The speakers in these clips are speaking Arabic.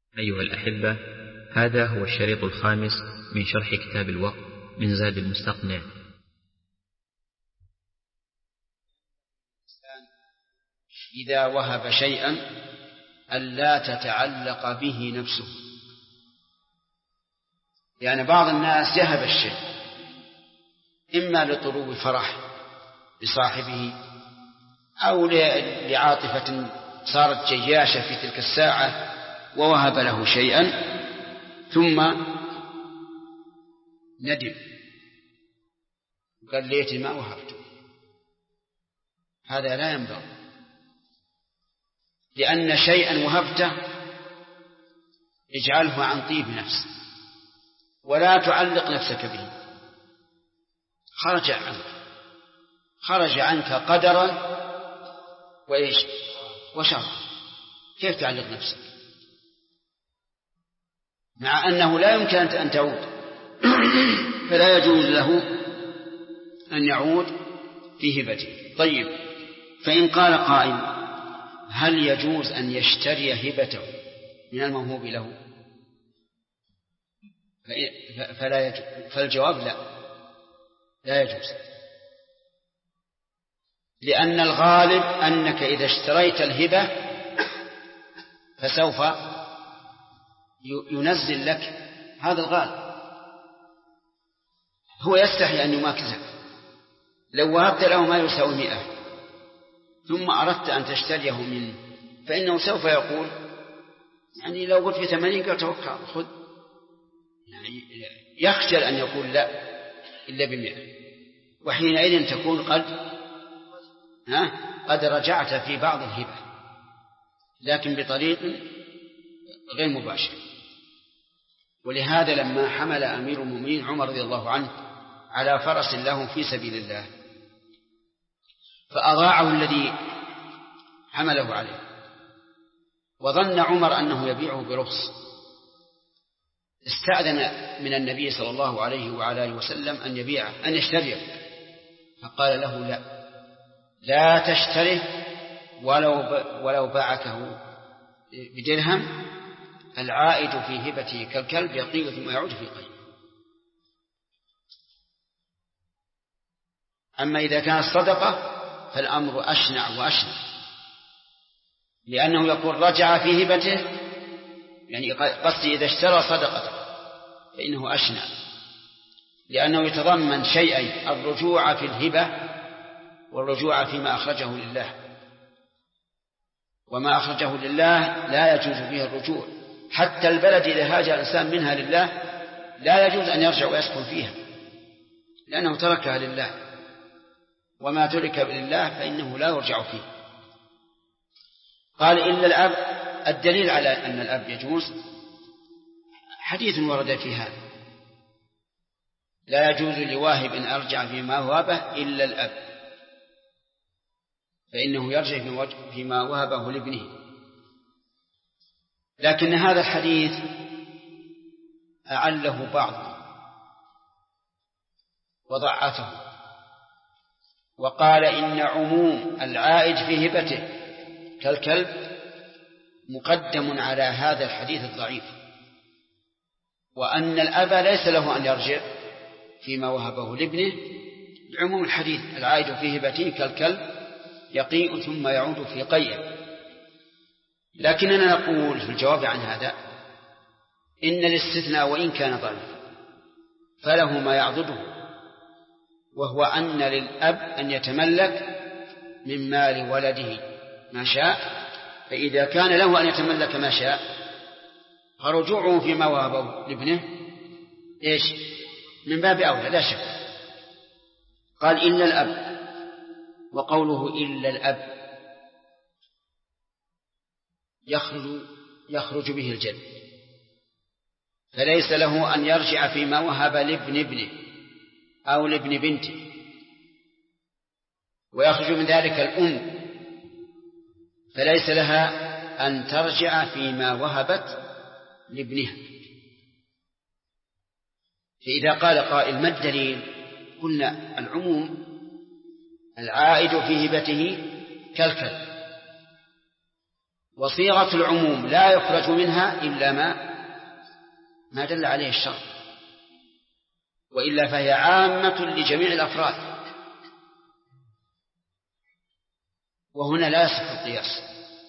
أيها الأحبة، هذا هو الشريط الخامس من شرح كتاب الوقف من زاد المستقنع. إذا وهب شيئا ألا تتعلق به نفسه، يعني بعض الناس يهب الشيء إما لطلوب فرح بصاحبه أو لعاطفة صارت جياشة في تلك الساعة ووهب له شيئا ثم ندم قال ليتني ما وهبته. هذا لا ينبغي، لأن شيئا وهبته اجعله عن طيب نفس ولا تعلق نفسك به. خرج عنك قدرا وإيش وشر، كيف تعلق نفسك مع أنه لا يمكن أن تعود؟ فلا يجوز له أن يعود في هبته. طيب، فإن قال قائل هل يجوز أن يشتري هبته من الموهوب له؟ فلا يجوز. فالجواب لا يجوز، لأن الغالب أنك إذا اشتريت الهبة فسوف ينزل لك، هذا الغالب. هو يستحي أن يماكسك. لو وهبت له ما يساوي 100 ثم أردت أن تشتريه منه فإنه سوف يقول يعني لو قلت في 80 قال توقع خذ، يعني يخجل أن يقول لا إلا ب100، وحينئذ تكون قد رجعت في بعض الهبة لكن بطريق غير مباشر. ولهذا لما حمل أمير المؤمنين عمر رضي الله عنه على فرس له في سبيل الله فأضاعه الذي حمله عليه، وظن عمر أنه يبيعه برخص، استأذن من النبي صلى الله عليه وعلى آله وسلم أن يبيعه، أن يشتريه، فقال له لا تشتره ولو باعكه بدرهم، العائد في هبته كالكلب يقيء ثم يعود في قيء. أما إذا كانت صدقة فالأمر أشنع وأشنع، لأنه يقول رجع في هبته، يعني قصدي إذا اشترى صدقة فإنه أشنع، لأنه يتضمن شيئين: الرجوع في الهبة والرجوع فيما أخرجه لله، وما أخرجه لله لا يجوز فيه الرجوع. حتى البلد إذا هاجر الإنسان منها لله لا يجوز أن يرجع ويسكن فيها لأنه تركها لله، وما ترك لله فإنه لا يرجع فيه. قال إلا الأب. الدليل على أن الأب يجوز حديث ورد في هذا: لا يجوز لواهب أن أرجع فيما وهبه إلا الأب، فإنه يرجع فيما وهبه لابنه. لكن هذا الحديث أعله بعض وضعفه، وقال إن عموم العائد في هبته كالكلب مقدم على هذا الحديث الضعيف، وأن الأب ليس له أن يرجع فيما وهبه لابنه بعموم الحديث: العائد في هبته كالكلب يقيء ثم يعود في قيء. لكننا نقول في الجواب عن هذا إن الاستثناء وإن كان ضعيف فله ما يعضده، وهو أن للأب أن يتملك من مال ولده ما شاء، فإذا كان له أن يتملك ما شاء فرجوعه فيما وهبه لابنه إيش من باب أولى لا شك. قال إلا الأب، وقوله إلا الأب يخرج به الجد، فليس له أن يرجع فيما وهب لابن ابنه أو لابن بنته، ويخرج من ذلك الأم، فليس لها أن ترجع فيما وهبت لابنها. فإذا قال قائل ما الدليل؟ قلنا العموم: العائد في هبته كالكلب، وصيغة العموم لا يخرج منها إلا ما دل عليه الشرع، وإلا فهي عامة لجميع الأفراد. وهنا لا يصح القياس،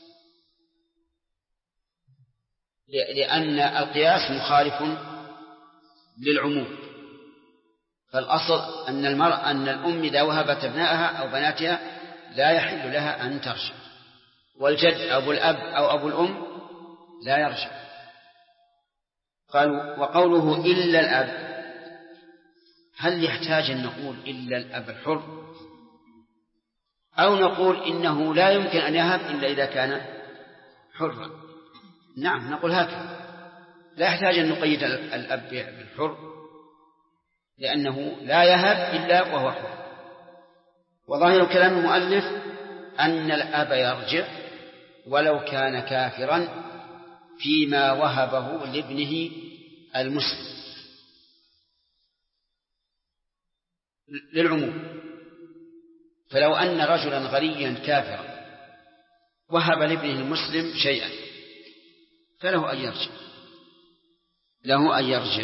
لأن القياس مخالف للعموم. فالأصل أن الأم إذا وهبت ابنائها أو بناتها لا يحل لها أن ترجع، والجد أبو الأب أو أبو الأم لا يرجع. قالوا وقوله إلا الأب، هل يحتاج أن نقول إلا الأب الحر، أو نقول إنه لا يمكن أن يهب إلا إذا كان حرا؟ نعم نقول هكذا، لا يحتاج أن نقيد الأب بالحر، لأنه لا يهب إلا وهو حر. وظاهر كلام المؤلف أن الأب يرجع ولو كان كافرا فيما وهبه لابنه المسلم للعموم. فلو أن رجلا غنيا كافرا وهب لابنه المسلم شيئا فله أن يرجع،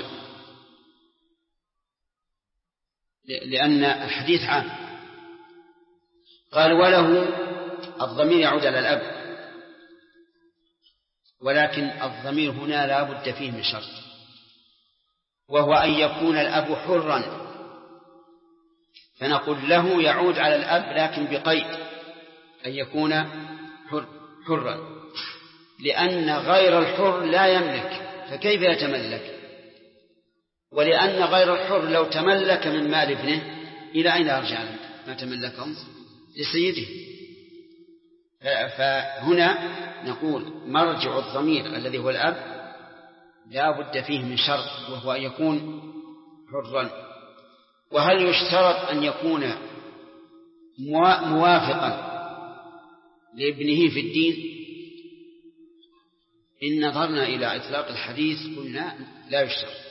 لأن الحديث عام. قال وله، الضمير يعود على الأب، ولكن الضمير هنا لا بد فيه من شرط، وهو أن يكون الأب حرا، فنقول له يعود على الأب لكن بقيد أن يكون حرا، لأن غير الحر لا يملك فكيف يتملك؟ ولأن غير الحر لو تملك من مال ابنه إلى أين يرجع ما تملكهم؟ لسيده. فهنا نقول مرجع الضمير الذي هو الأب لا بد فيه من شرط، وهو أن يكون حرا. وهل يشترط أن يكون موافقا لابنه في الدين؟ إن نظرنا إلى إطلاق الحديث قلنا لا يشترط.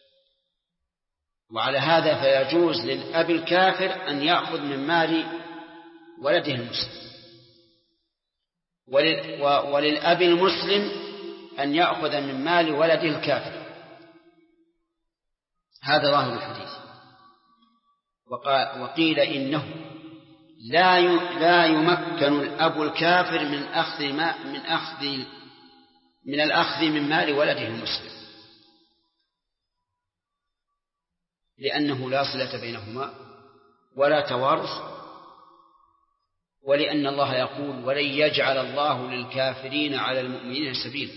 وعلى هذا فيجوز للأب الكافر أن يأخذ من مال ولده المسلم، وللأب المسلم أن يأخذ من مال ولده الكافر. هذا ظاهر الحديث. وقيل إنه لا يمكن الأب الكافر من الأخذ من مال ولده المسلم، لأنه لا صلة بينهما ولا توارث، ولأن الله يقول ولن يجعل الله للكافرين على المؤمنين سبيلا،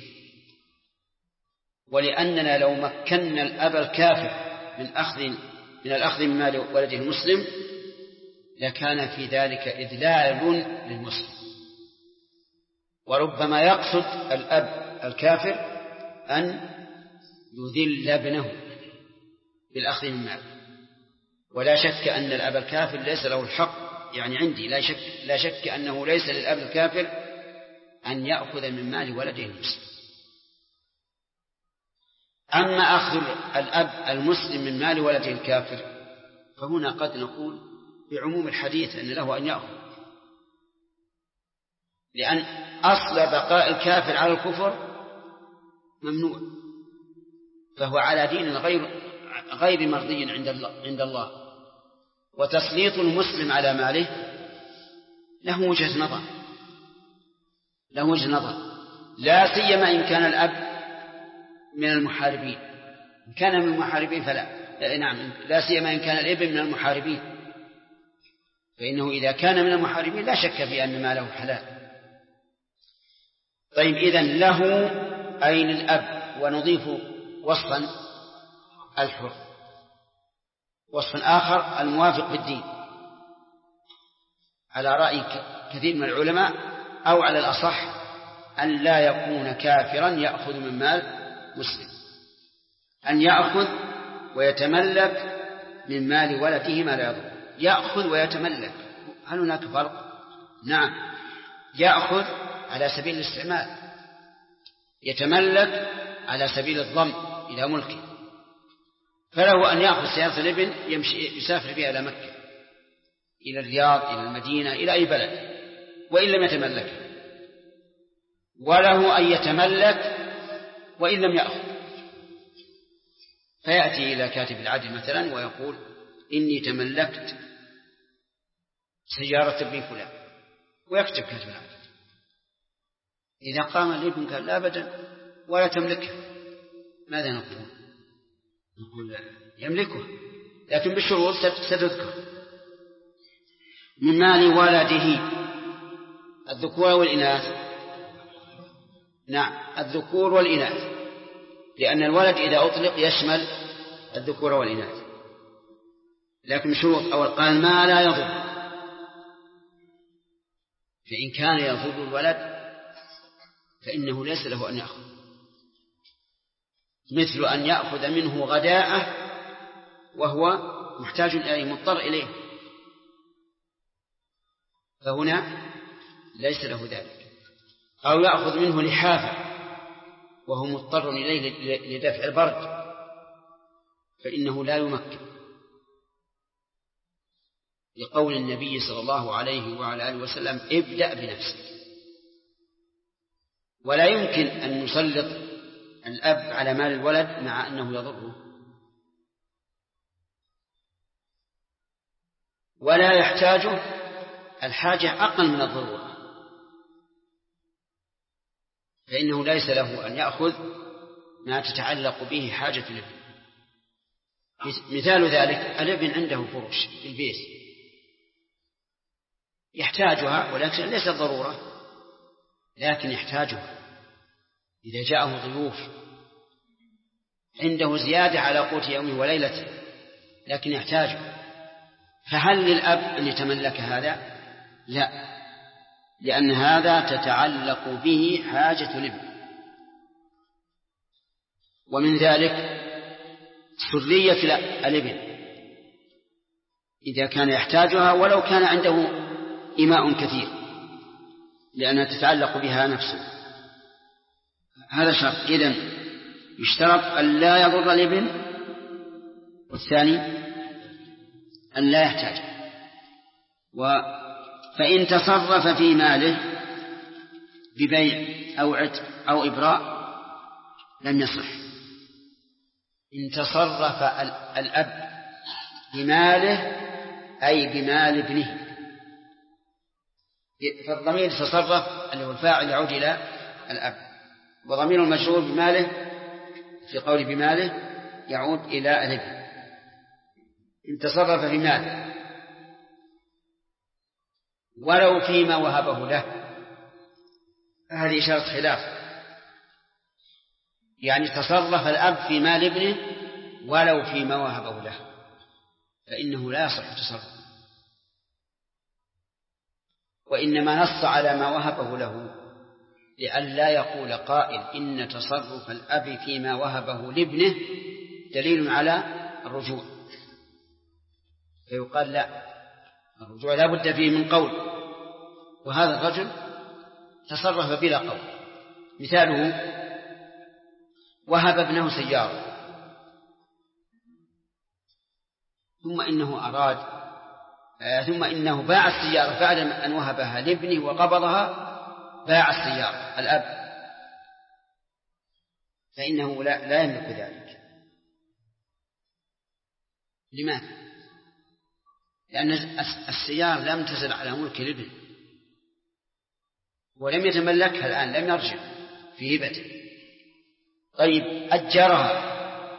ولأننا لو مكنا الأب الكافر من الأخذ من مال ولده المسلم لكان في ذلك إذلال للمسلم. وربما يقصد الأب الكافر أن يذل ابنه بالأخذ من مال، ولا شك أن الأب الكافر ليس له الحق، يعني عندي لا شك أنه ليس للأب الكافر أن يأخذ من مال ولده المسلم. أما أخذ الأب المسلم من مال ولده الكافر فهنا قد نقول بعموم الحديث أن له أن يأخذ، لأن أصل بقاء الكافر على الكفر ممنوع، فهو على دين غير مرضي عند الله. وتسليط المسلم على ماله له وجهة نظر، لا سيما إن كان الأب من المحاربين. إن كان من المحاربين فلا، نعم، لا سيما إن كان الابن من المحاربين، فإنه إذا كان من المحاربين لا شك في أن ماله حلال. طيب، إذن له أي للأب، ونضيف وصفا الحر، وصف آخر الموافق بالدين، على رأي كثير من العلماء، أو على الأصح أن لا يكون كافرا يأخذ من مال مسلم، أن يأخذ ويتملك من مال ولده ما لا يضر. يأخذ ويتملك، هل هناك فرق؟ نعم، يأخذ على سبيل الاستعمال، يتملك على سبيل الضم إلى ملكه. فله أن يأخذ سيارة الابن يسافر بها إلى مكة، إلى الرياض، إلى المدينة، إلى أي بلد، وإن لم يتملكه. وله أن يتملك وإن لم يأخذ، فيأتي إلى كاتب العدل مثلا ويقول إني تملكت سيارة ابن فلان، ويكتب كاتب العدل. إذا قام الابن قال لا أبدا ولا تملكها، ماذا نقول؟ نقول يملكها لكن بالشروط ستذكر. من مال ولده الذكور والإناث، نعم الذكور والإناث، لأن الولد إذا أطلق يشمل الذكور والإناث، لكن شروط. أول قال ما لا يضر، فإن كان يضر الولد فإنه ليس له أن يأخذ، مثل أن يأخذ منه غداءه وهو محتاج إليه مضطر إليه، فهنا ليس له ذلك. أو يأخذ منه لحافة وهو مضطر إليه لدفع البرد، فإنه لا يمكن، لقول النبي صلى الله عليه وعلى آله وسلم ابدأ بنفسك. ولا يمكن أن يسلط الأب على مال الولد مع أنه يضره، ولا يحتاجه الحاجة أقل من الضرورة، فإنه ليس له أن يأخذ ما تتعلق به حاجة الابن. مثال ذلك الابن عنده فرش في البيت يحتاجها ولكن ليس ضرورة، لكن يحتاجها إذا جاءه ضيوف عنده زيادة على قوت يومه وليلته لكن يحتاجه، فهل للأب أن يتملك هذا؟ لا، لأن هذا تتعلق به حاجة الابن. ومن ذلك سرية الابن إذا كان يحتاجها ولو كان عنده إماء كثير، لأنها تتعلق بها نفسه. هذا شرط. إذن يشترط أن لا يضر الابن، والثاني أن لا يحتاج. فإن تصرف في ماله ببيع أو عتق أو إبراء لم يصح. إن تصرف الأب بماله أي بمال ابنه، فالضمير تصرف اللي هو الفاعل يعود إلى الأب، وضمير المجرور بماله في قول بماله يعود إلى الابن. إن تصرف في ماله ولو فيما وهبه له، هذه إشارة خلاف، يعني تصرف الأب في مال ابنه ولو فيما وهبه له فإنه لا يصح تصرف، وإنما نص على ما وهبه له لئلا يقول قائل إن تصرف الأب فيما وهبه لابنه دليل على الرجوع، فيقال لا، الرجوع لا بد فيه من قول، وهذا الرجل تصرف بلا قول. مثاله وهب ابنه سيارة ثم إنه باع السيارة بعد أن وهبها لابنه وقبضها، باع السيارة الأب، فإنه لا يملك ذلك. لماذا؟ لأن السيارة لم تزل على ملك الابن ولم يتملكها الآن، لم يرجع في هبته. طيب أجرها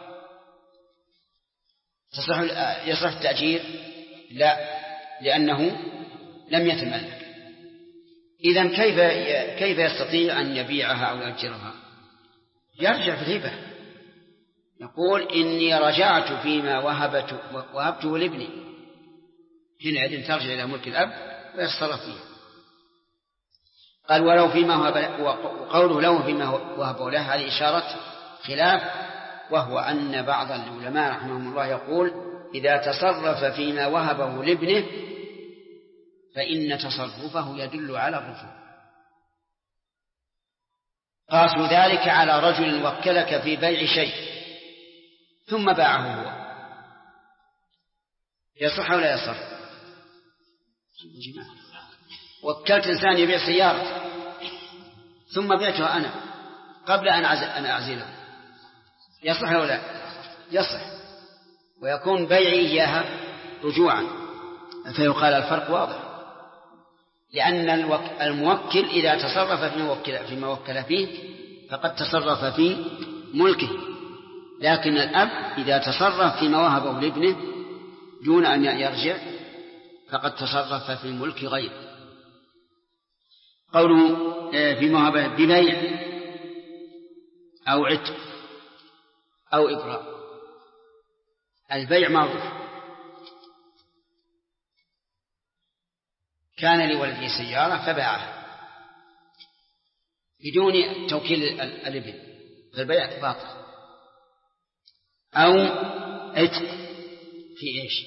يصح التأجير؟ لا، لأنه لم يتملك. إذن كيف يستطيع أن يبيعها أو يأجرها؟ يرجع في الهبة، يقول إني رجعت فيما وهبته لابني، حينئذ ترجع إلى ملك الأب ويتصرف فيها. قال ولو فيما وقوله له فيما وهبه له هذه إشارة خلاف، وهو أن بعض العلماء رحمهم الله يقول إذا تصرف فيما وهبه لابنه فإن تصرفه يدل على الرجوع. قاسوا ذلك على رجل وكلك في بيع شيء ثم باعه هو، يصح ولا يصح؟ وكلت إنسان يبيع ثم بعتها أنا قبل أن أعزله، يصح أو لا؟ يصح، ويكون بيعي إياها رجوعا، فيقال الفرق واضح، لأن الموكل إذا تصرف فيما وكل فيه فقد تصرف في ملكه، لكن الأب إذا تصرف فيما وهبه لابنه دون أن يرجع فقد تصرف في ملك غيره. قوله فيما وهبه ببيع أو عتق أو إبراء. البيع معروف، كان لولده سيارة فباعها بدون توكيل الابن، فالبيع باطل. أو عتق في إيش؟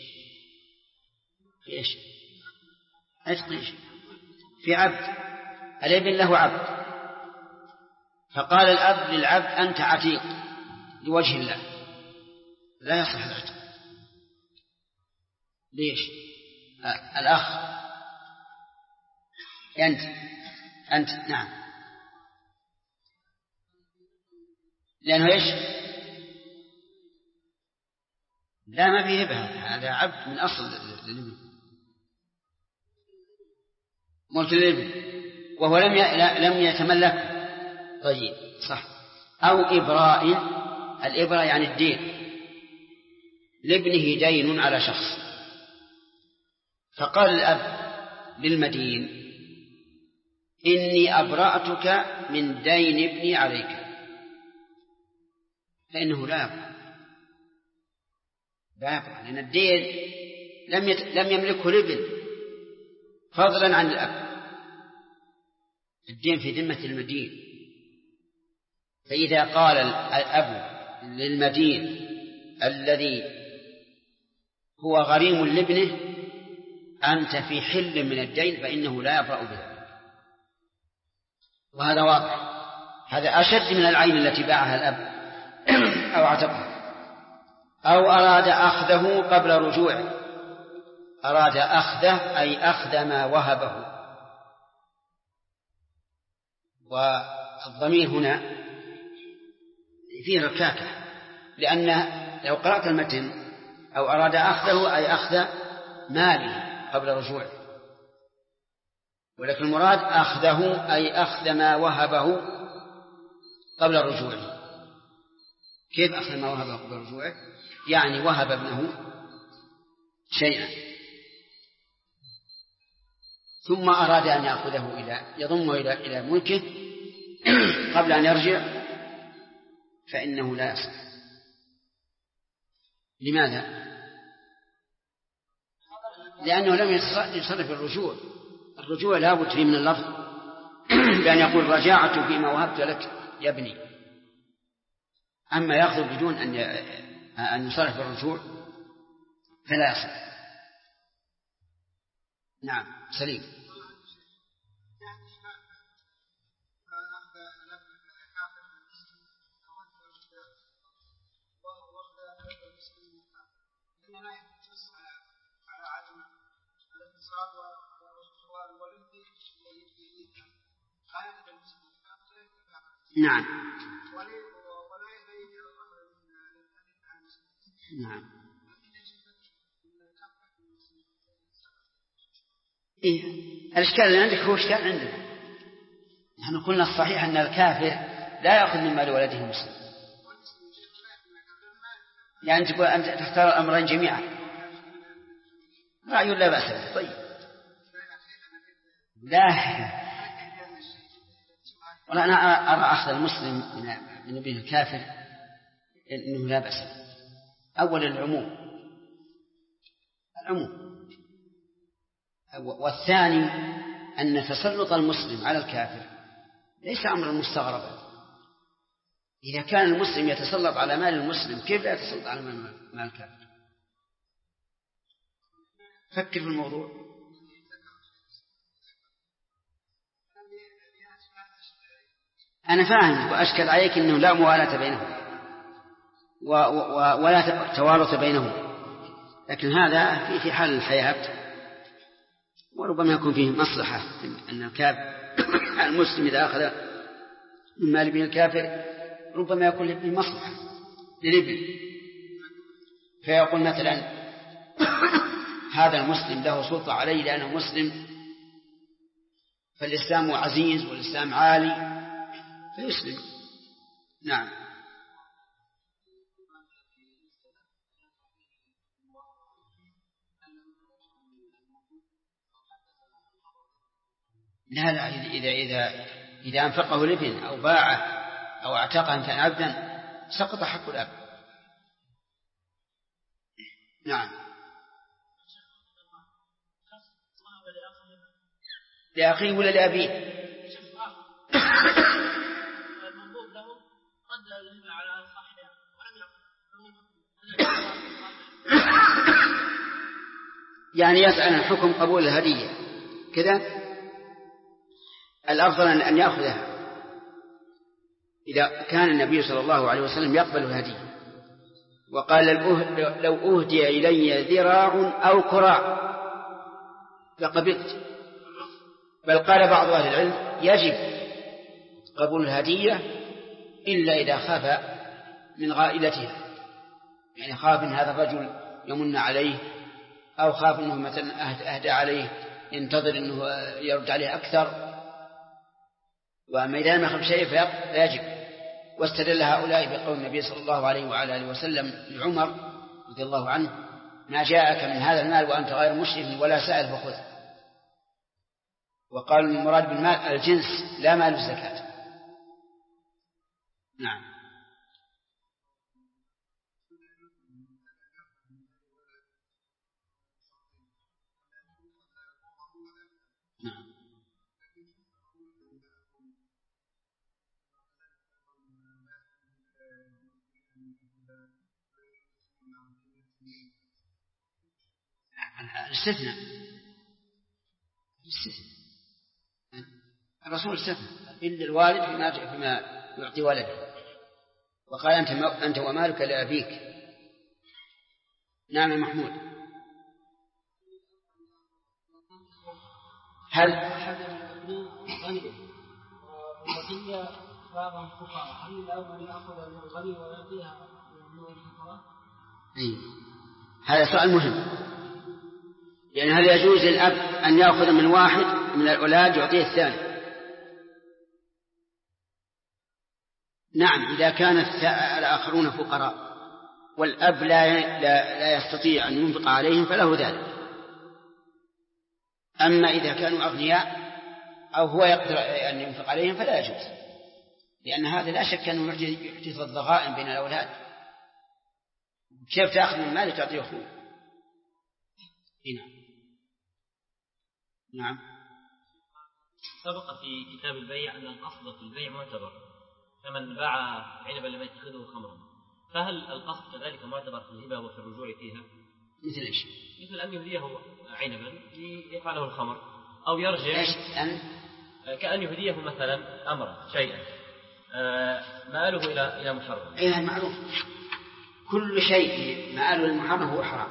عتق إيش؟ في عبد، الابن له عبد، فقال الأب للعبد أنت عتيق لوجه الله، لا يصح العتق. ليش؟ الأخ أنت نعم، لأنه إيش؟ لا ما فيه هبة، هذا عبد من أصل الابن، ملك الابن، وهو لم يتملك. طيب صح. أو إبراء، الإبراء يعني الدين، لابنه دين على شخص، فقال الأب للمدين إني أبرأتك من دين ابني عليك، فإنه لا يبرأ، لأن الدين لم يملكه الابن فضلا عن الأب، الدين في ذمة المدين. فإذا قال الأب للمدين الذي هو غريم لابنه أنت في حل من الدين فإنه لا يبرأ بذلك، وهذا واضح، هذا أشد من العين التي باعها الأب أو اعتقها. أو أراد أخذه قبل رجوعه، أراد أخذه أي أخذ ما وهبه، والضمير هنا فيه ركاكة، لأن لو قرأت المتن أو أراد أخذه أي أخذ ماله قبل رجوعه، ولكن المراد أخذه أي أخذ ما وهبه قبل رجوعه. كيف أخذ ما وهبه قبل رجوعه؟ يعني وهب ابنه شيئا ثم أراد أن يأخذه يضمه إلى ملكه قبل أن يرجع، فإنه لا يصح. لماذا؟ لأنه لم يتصرف الرجوع لا بد فيه من اللفظ بأن يقول رجعت فيما وهبت لك يا ابني. أما يأخذ بدون أن يصرف الرجوع فلا يصح. نعم سليم. نعم نعم. إيه؟ الإشكال اللي عندك هو إشكال عندنا. نحن قلنا الصحيح أن الكافر لا يأخذ من مال ولده مسلم، يعني تقول أنت تختار الأمرين جميعا، رأي لا بأس به. طيب لا، ولا أنا أرى أخذ المسلم من ابن الكافر إنه لا بأس. أولا العموم، والثاني أن تسلط المسلم على الكافر ليس أمرا مستغربا. إذا كان المسلم يتسلط على مال المسلم كيف لا يتسلط على مال الكافر؟ فكر في الموضوع. أنا فاهم وأشكل عليك أنه لا موالاة بينهم ولا توارث بينهم، لكن هذا في حال الحياة، وربما يكون فيه مصلحة أن المسلم إذا أخذ من مال ابن الكافر ربما يكون للمصلحة للابن، فيقول مثلا هذا المسلم له سلطة عليه لأنه مسلم، فالإسلام عزيز والإسلام عالي فيسلم. نعم. لا إذا أنفقه الابن أو باعه أو اعتقه إن كان عبدا سقط حق الأب. نعم. لأخيه ولا لأبيه؟ المنظور له قد الهبة على صاحبها يعني يسأل عن حكم قبول الهدية كذا. الأفضل أن يأخذها إذا كان النبي صلى الله عليه وسلم يقبل الهدية، وقال لو أهدي إلي ذراع أو كراع لقبلت. بل قال بعض أهل العلم يجب قبول الهدية إلا إذا خاف من غائلتها، يعني خاف من هذا الرجل يمن عليه، أو خاف أنه مثلا أهدى عليه ينتظر أنه يرد عليه أكثر. وأما إذا ما خف شيء فيجب. واستدل هؤلاء بقول النبي صلى الله عليه وعلى آله وسلم لعمر رضي الله عنه: ما جاءك من هذا المال وأنت غير مشرف ولا سائل فخذ. وقال المراد بالمال الجنس لا مال الزكاة. نعم. الاستثناء الرسول استثنى إلا الوالد فيما يعطي ولده، وقال أنت ومالك لأبيك. نعم محمود. هل الوصية بعضهم الفقراء، هل الأول يأخذ من الغني ويعطيها من الفقراء؟ هذا سؤال مهم، يعني هل يجوز للأب أن يأخذ من واحد من الأولاد يعطيه الثاني؟ نعم، إذا كان الآخرون فقراء والأب لا يستطيع أن ينفق عليهم فله ذلك. أما إذا كانوا أغنياء أو هو يقدر أن ينفق عليهم فلا يجوز، لأن هذا لا شك أنه يحدث الضغائن بين الأولاد. كيف تأخذ من مال تعطيه أخوه؟ هنا. نعم. سبق في كتاب البيع أن القصد في البيع معتبر، فمن باع عنبا لم يتخذه خمرا، فهل القصد كذلك معتبر في الهبة وفي الرجوع فيها؟ مثل إيش؟ مثل أن يهديه عنبا ليفعله الخمر، أو يرجع كأن يهديه مثلا أمرا شيئا مآله إلى محرم. إيه معروف، كل شيء مآله المحرم هو حرام.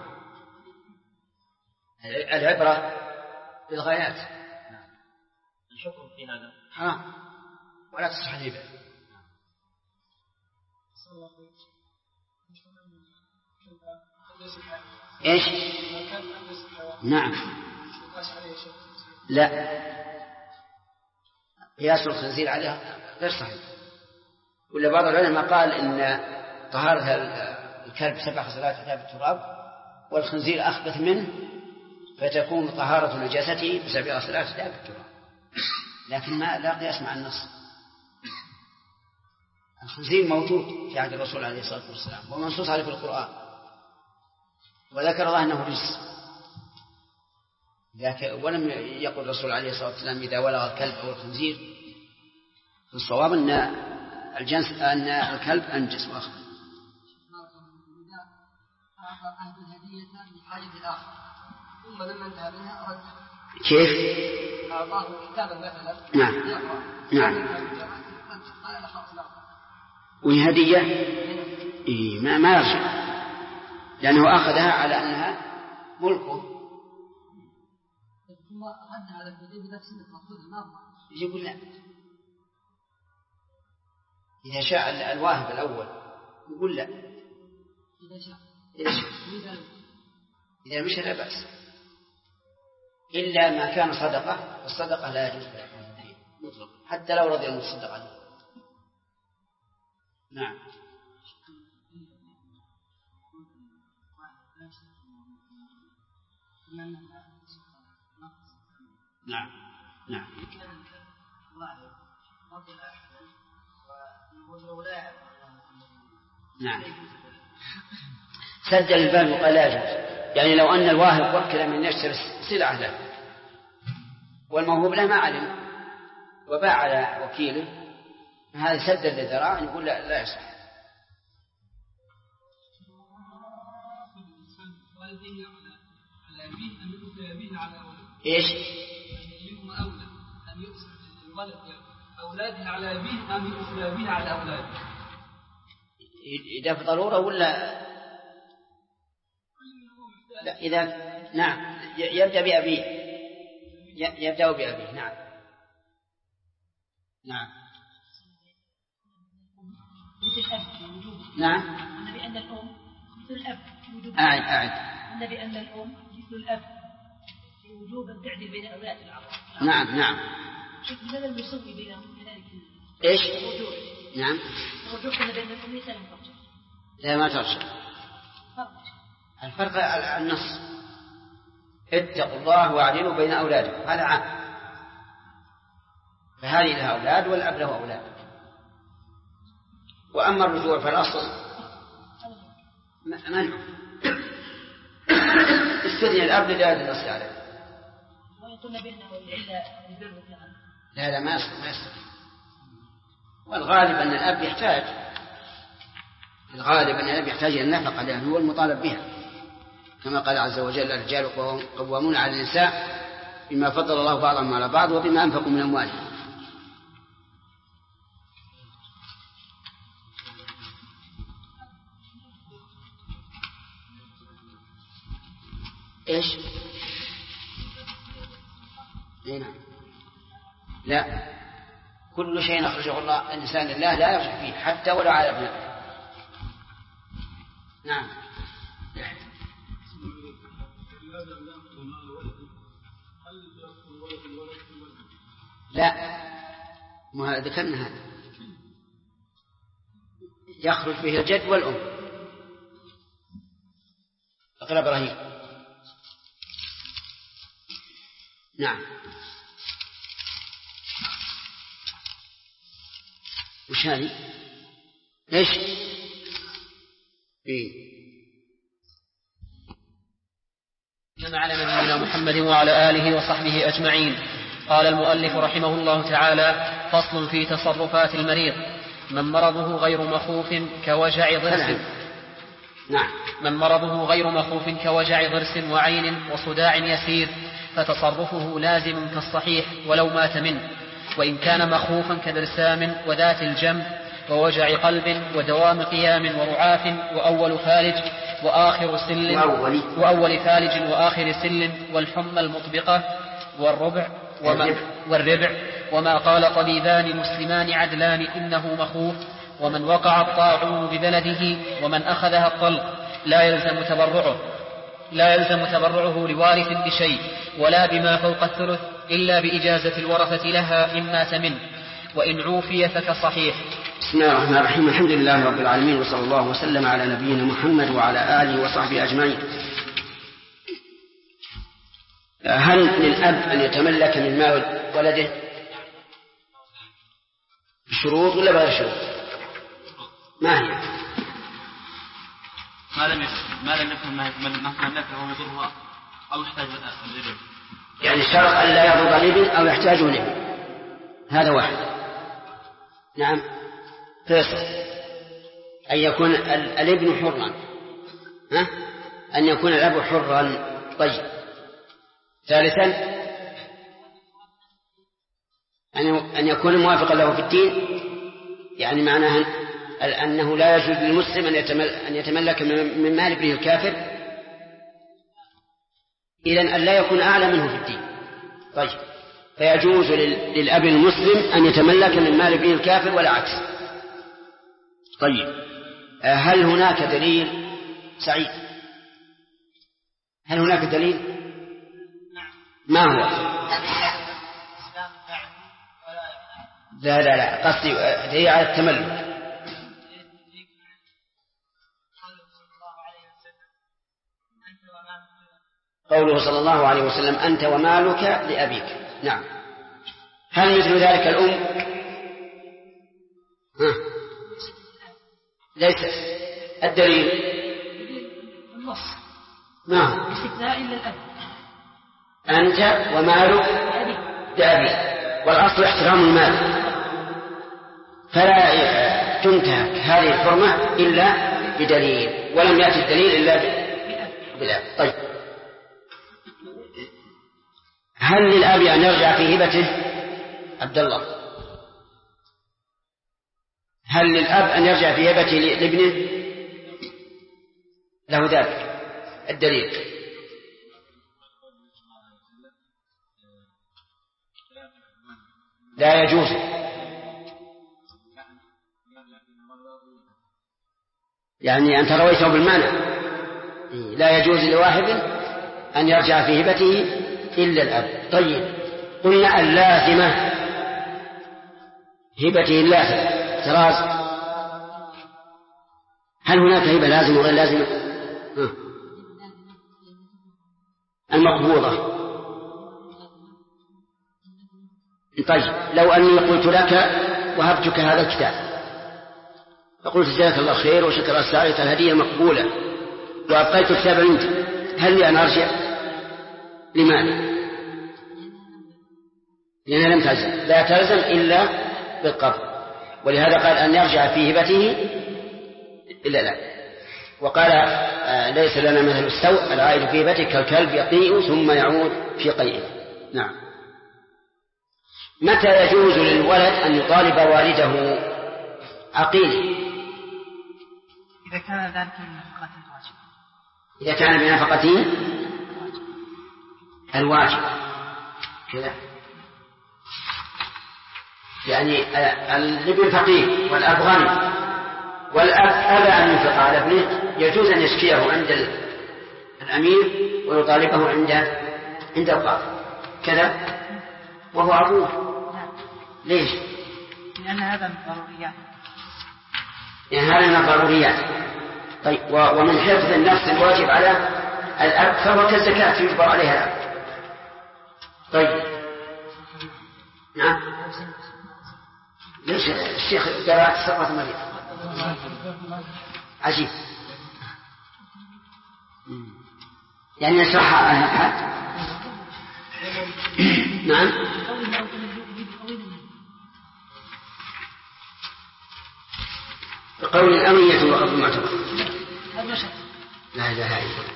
العبرة بالغايات. الحكم في هذا حرام ولا تصح الهبة. ايش؟ نعم. لا، قياس الخنزير عليها غير صحيح. ولا بعض العلماء قال ان طهارة الكلب 7 خصلات في التراب، والخنزير أخبث منه، فتكون طهارة نجاسته ب7 خصلات في التراب. لكن لا قياس مع النص. الخنزير موجود في عهد الرسول عليه الصلاة والسلام ومنصوص عليه في القرآن، وذكر الله أنه رجس، ولم يقل الرسول عليه الصلاة والسلام إذا ولغ الكلب أو الخنزير. الصواب أن الكلب أنجس وأخبث. أهل الهدية لحاجة الآخر ثم لما انتهى منها رد. كيف؟ أعطاه كتابا مثلا. نعم. يقرأ. نعم. وهدية إيه ما يرجع، لأنه أخذها على أنها ملكه. ثم رد على الهدية بنفس المقصود الماضي. يقول لا، إذا شاء الواهب الأول يقول لا، إذا مشى لا بأس، إلا ما كان صدقة، والصدقة لا يجوز مطلقا حتى لو رضي المتصدق عليه. نعم. نعم. نعم. نعم. سجل الباب وقال لا يجوز، يعني لو أن الواهب وكل من يشتري سلعة له والموهوب له ما علم وباع على وكيله، هذا سد للذراع، يقول لا يصح. ايش؟ أيهما أولى أن يؤثر الولد أولاده على أبيه أم يؤثر أبيه على أولاده؟ إذا في ضرورة ولا لا؟ إذا نعم يبدأ بأبيه، يبدأ بأبيه. نعم. نعم. نعم. بأن الأم مثل الأب في وجوب أعد. بأن الأم مثل الأب في وجوب التعديل بين أولاد العقل. نعم. شوف ماذا المسوي بينهم كذلك؟ إيش؟ الرجوع. نعم. الرجوع كما بين الأم ليس لم ترجع. لا ما ترجع. الفرق النص اتقوا الله واعدلوا بين أولادكم، هذا عام، فهذه لها أولاد والأب له أولاد. وأما الرجوع فالأصل منع، استثني الأب لدلالة النص عليه. لا ما يصح. والغالب أن الأب يحتاج، إلى النفقة لأنه هو المطالب بها، كما قال عز وجل: الرجال قوامون على النساء بما فضل الله بعضهم على بعض وبما أنفقوا من أموالهم. إيش؟ هنا لا، كل شيء أخرجه الله الإنسان لله لا يرجع فيه حتى ولو على ابنه. نعم. لا ما ذكرنا هذا، يخرج فيه الجد والأم. اقرأ إبراهيم. نعم. وش هذه؟ ايش؟ إنما على نبينا محمد وعلى آله وصحبه أجمعين. قال المؤلف رحمه الله تعالى: فصل في تصرفات المريض. من مرضه غير مخوف كوجع ضرس. نعم. من مرضه غير مخوف كوجع ضرس وعين وصداع يسير فتصرفه لازم كالصحيح ولو مات منه، وإن كان مخوفا كدرسام وذات الجنب ووجع قلب ودوام قيام ورعاف وأول فالج وآخر سل وأول فالج وآخر سل والحمى المطبقة والربع وما قال طبيبان مسلمان عدلان إنه مخوف، ومن وقع الطاعون ببلده ومن أخذها الطلق لا يلزم تبرعه لوارث بشيء ولا بما فوق الثلث إلا بإجازة الورثة لها إن مات منه، وإن عوفي فكصحيح. بسم الله الرحمن الرحيم. الحمد لله رب العالمين، وصلى الله وسلم على نبينا محمد وعلى آله وصحبه أجمعين. هل للأب أن يتملك من مال ولده بشروط ولا بغير شروط؟ ما هي؟ ما لم يكن ما يتملكه ويضره أو يحتاج الابن، يعني الشرط أن لا يضر الابن أو يحتاج الابن، هذا واحد. نعم. فيصل أن يكون الابن حرا، أن يكون الأب حرا. طيب. ثالثا أن يكون موافقا له في الدين، يعني معناها أنه لا يجوز للمسلم أن يتملك من مال ابنه الكافر، إذن أن لا يكون أعلى منه في الدين. طيب. فيجوز للأب المسلم أن يتملك من مال ابنه الكافر ولا عكس. طيب، هل هناك دليل سعيد؟ هل هناك دليل؟ ما هو؟ لا قصدي دليل على التملك. قوله صلى الله عليه وسلم أنت ومالك لأبيك. نعم. هل مثل ذلك الأم؟ ليس. الدليل النص نعم استثناء إلا الأب. أنت ومالك لأبيك، والأصل احترام المال، فلا تنتهك هذه الحرمة إلا بدليل، ولم يأتي الدليل إلا بالأب. طيب، هل للأب أن يرجع في هبته؟ عبد الله، هل للأب أن يرجع في هبته لابنه؟ له ذلك. الدليل لا يجوز. يعني أنت رويته بالمعنى لا يجوز لواحد أن يرجع في هبته إلا الأب. طيب، قلنا اللازمة هبته اللازمة تراز. هل هناك هبة لازمة وغير لازمة؟ المقبوضة. طيب، لو أني قلت لك وهبتك هذا الكتاب، فقلت جزاك الله خير وشكر السائل الهدية مقبولة، وأبقيت الكتاب عندي، هل لي أن أرجع؟ لماذا؟ لأنها لم تلزم، لا تلزم إلا بالقبض، ولهذا قال أن يرجع في هبته إلا لا. وقال ليس لنا مثل السوء العائد في هبته كالكلب يقيء ثم يعود في قيئه. نعم. متى يجوز للولد أن يطالب والده عقيله؟ إذا كان ذلك من نفقته الواجب. إذا كان من نفقته الواجب كذا، يعني الابن فقير والأب غني والأب أبى أن ينفق على ابنه، يجوز أن يشكيه عند الأمير ويطالبه عند القاضي كذا وهو أبوه. ليش؟ لأن هذا من الضروريات. يعني هذا من الضروريات. طيب، ومن حفظ النفس الواجب على الأب فهو كالزكاة يجبر عليها الأب. طيب، نعم. ليش الشيخ قراءة سقط مريض؟ عجيب. يعني نشرحها أحد؟ نعم. بقول الأمنية وقف المعتبر. لا إله إلا الله.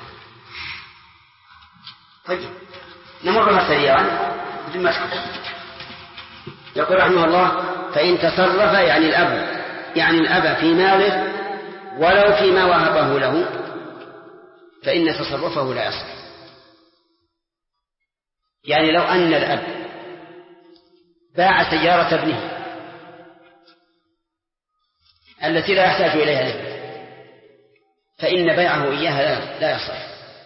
طيب، نمرها سريعا بدون ما تكتب. يقول رحمه الله فإن تصرف يعني الأب في ماله ولو فيما وهبه له فإن تصرفه لا يصح. يعني لو أن الأب باع سيارة ابنه التي لا يحتاج إليها الابن فإن بيعه إياها لا يصح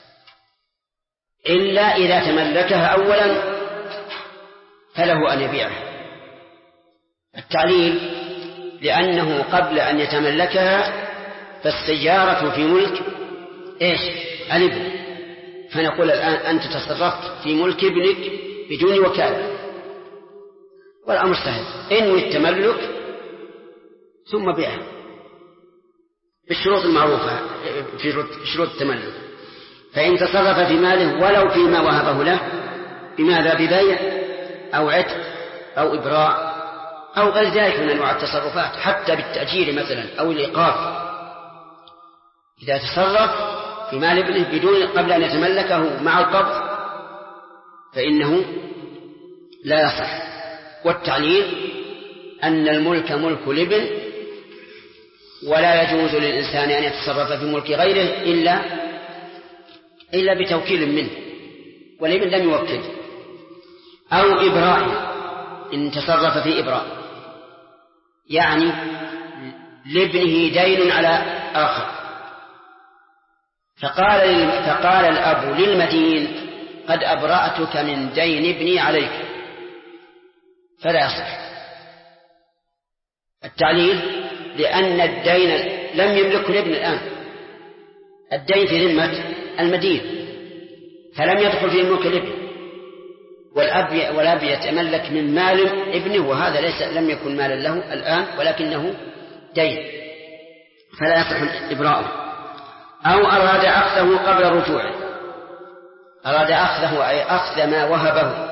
إلا إذا تملكها أولا فله أن يبيعها. التعليل لأنه قبل أن يتملكها فالسيارة في ملك الابن، فنقول الآن أنت تصرفت في ملك ابنك بدون وكالة، والأمر سهل، انوي التملك ثم بيعها بالشروط المعروفة في شروط التملك. فإن تصرف في ماله ولو فيما وهبه له بماذا؟ ببيع أو عتق أو إبراء أو غير ذلك من أنواع التصرفات، حتى بالتأجير مثلا أو الإيقاف. إذا تصرف في مال ابنه بدون قبل أن يتملكه مع القبض فإنه لا يصح. والتعليل أن الملك ملك الابن ولا يجوز للإنسان أن يتصرف في ملك غيره إلا بتوكيل منه، والابن لم يوكل، أو إبراء إن تصرف في إبراء، يعني لابنه دين على آخر، فقال الأب للمدين قد أبرأتك من دين ابني عليك، فلا يصح. التعليل لأن الدين لم يملكه الابن الآن، الدين في ذمة المدين فلم يدخل في ملك الابن، والأب يتملك من مال ابنه، وهذا لم يكن مالا له الآن ولكنه دين، فلا يصح إبراءه. أو أراد أخذه قبل رجوعه، أراد أخذه أي أخذ ما وهبه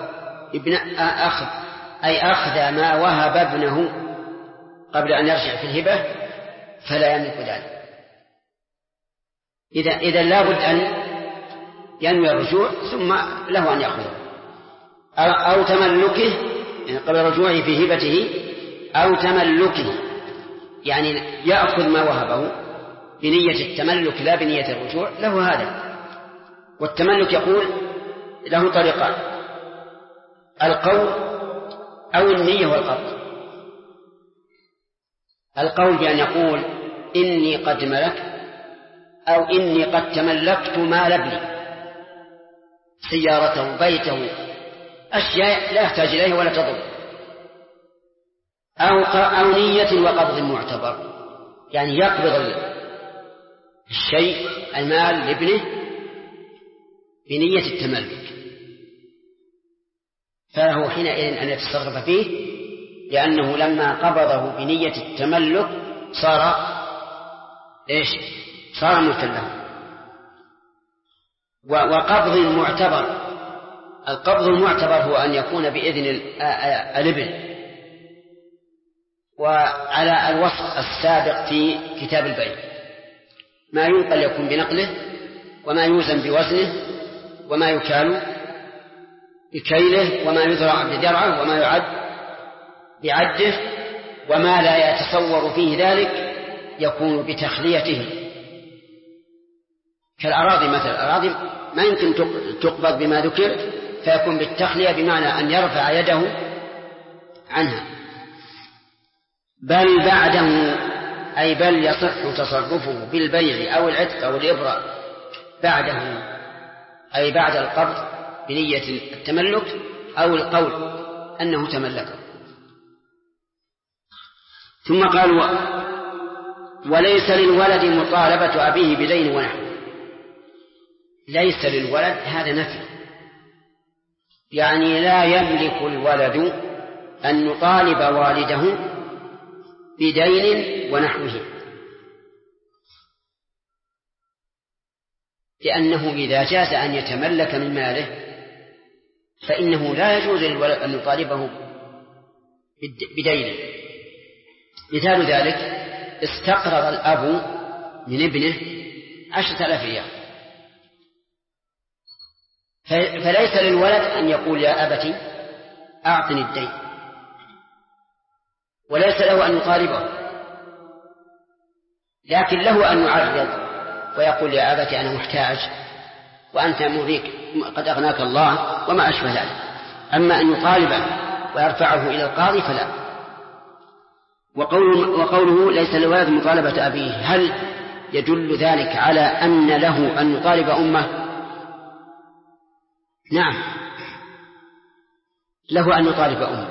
أخذ ما وهب ابنه قبل أن يرجع في الهبة، فلا يملك ذلك. إذا لابد أن ينوي الرجوع ثم له أن يأخذه، أو تملكه يعني قبل رجوعه في هبته، أو تملكه يعني يأخذ ما وهبه بنية التملك لا بنية الرجوع، له هذا. والتملك يقول له طريقان: القول أو النية والقبض. القول بأن يقول إني قد ملكت، أو إني قد تملكت مال ابني، سيارته، بيته، أشياء لا يحتاج إليه ولا تضر. أو نية وقبض معتبر، يعني يقبض الشيء المال لابنه بنية التملك، فله حينئذ أن يتصرف فيه، لأنه لما قبضه بنية التملك صار ملكا له. وقبض المعتبر، القبض المعتبر هو أن يكون بإذن الابن، وعلى الوصف السابق في كتاب البيع، ما ينقل يكون بنقله، وما يوزن بوزنه، وما يكال بكيله، وما يذرع بذرعه، وما يعد بعده، وما لا يتصور فيه ذلك يكون بتخليته، كالأراضي مثلا. الأراضي ما يمكن تقبض بما ذكر، فيكون بالتخلية بمعنى أن يرفع يده عنها. بل بعده أي بل يصح تصرفه بالبيع أو العتق أو الإبراء بعده، أي بعد القبض بنية التملك أو القول أنه تملكه. ثم قال: وليس للولد مطالبة أبيه بدين ونحوه. ليس للولد هذا نفي، يعني لا يملك الولد أن يطالب والده بدين ونحوه، لأنه إذا جاز أن يتملك من ماله فإنه لا يجوز للولد أن يطالبه بدينه. مثال ذلك: استقرض الأب من ابنه 10,000 ريال، فليس للولد أن يقول: يا أبتي أعطني الدين، وليس له أن يطالبه، لكن له أن يعرض ويقول: يا أبتي أنا محتاج وأنت مريك قد أغناك الله، وما أشبه ذلك. أما أن يطالبه ويرفعه إلى القاضي فلا. وقوله ليس للولد مطالبة أبيه، هل يدل ذلك على أن له أن يطالب أمه؟ نعم، له أن يطالب أمه.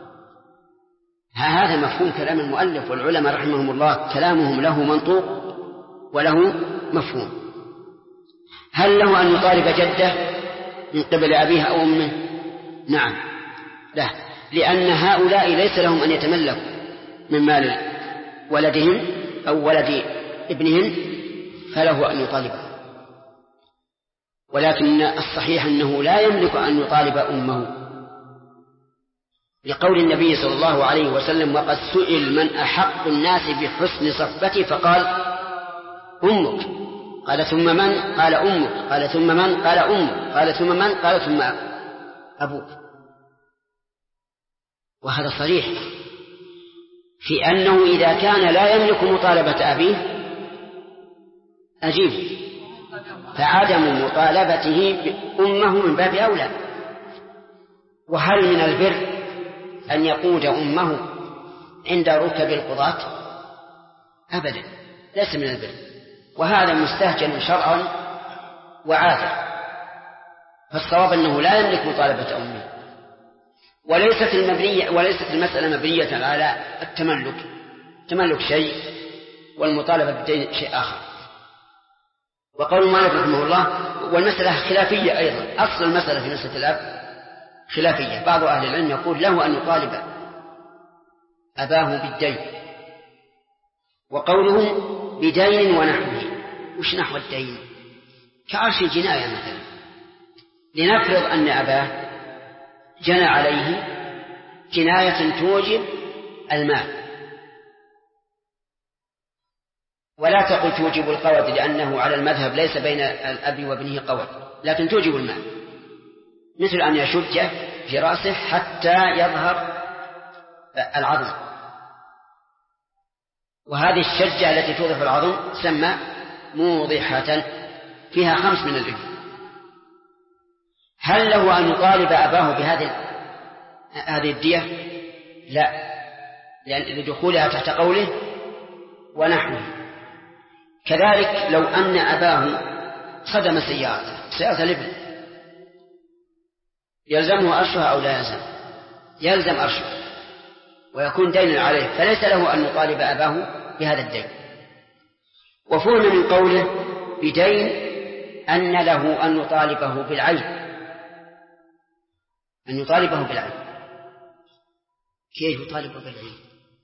هذا مفهوم كلام المؤلف، والعلماء رحمهم الله كلامهم له منطوق وله مفهوم. هل له أن يطالب جده من قبل أبيه أو أمه؟ نعم، لا، لأن هؤلاء ليس لهم أن يتملكوا من مال ولدهم أو ولد ابنهم، فله أن يطالبه. ولكن الصحيح أنه لا يملك أن يطالب أمه، لقول النبي صلى الله عليه وسلم: وقد سئل من أحق الناس بحسن صحبتي فقال: أمك. قال: ثم من؟ قال: أمك. قال: ثم من؟ قال: أمك. قال: ثم من؟ قال: ثم أبوك. وهذا صريح في أنه إذا كان لا يملك مطالبة أبيه أجيب، فعدم مطالبته أمه من باب أولى. وهل من البر أن يقود أمه عند ركب القضاة؟ أبدا، ليس من البر، وهذا مستهجن شرعا وعادة. فالصواب أنه لا يملك مطالبة أمه. وليست المسألة مبنية على التملك شيء والمطالبة بالدين شيء آخر. وقول مالك رحمه الله، والمسألة خلافية أيضا، أصل المسألة في مسألة الأب خلافية. بعض أهل العلم يقول له أن يطالب أباه بالدين، وقوله بدين ونحوه. وش نحو الدين؟ كعرش جناية مثلا، لنفرض أن أباه جنى عليه جناية توجب المال، ولا تقل توجب القود، لأنه على المذهب ليس بين الأب وابنه قود، لكن توجب المال، مثل أن يشج في رأسه حتى يظهر العظم، وهذه الشجة التي توضح العظم تسمى موضحة، فيها 5 من الإبل. هل له أن يطالب أباه بهذه الدية؟ لا، لأن لدخولها تحت قوله ونحوه. كذلك لو أن أباه صدم سيارة الابن، يلزمه أرشها أو لا يلزم؟ يلزم أرشها، ويكون دينا عليه، فليس له أن يطالب أباه بهذا الدين. وفهم من قوله بدين أن له أن يطالبه بالعين، أن يطالبه بالعين. كيف يطالبه بالعين؟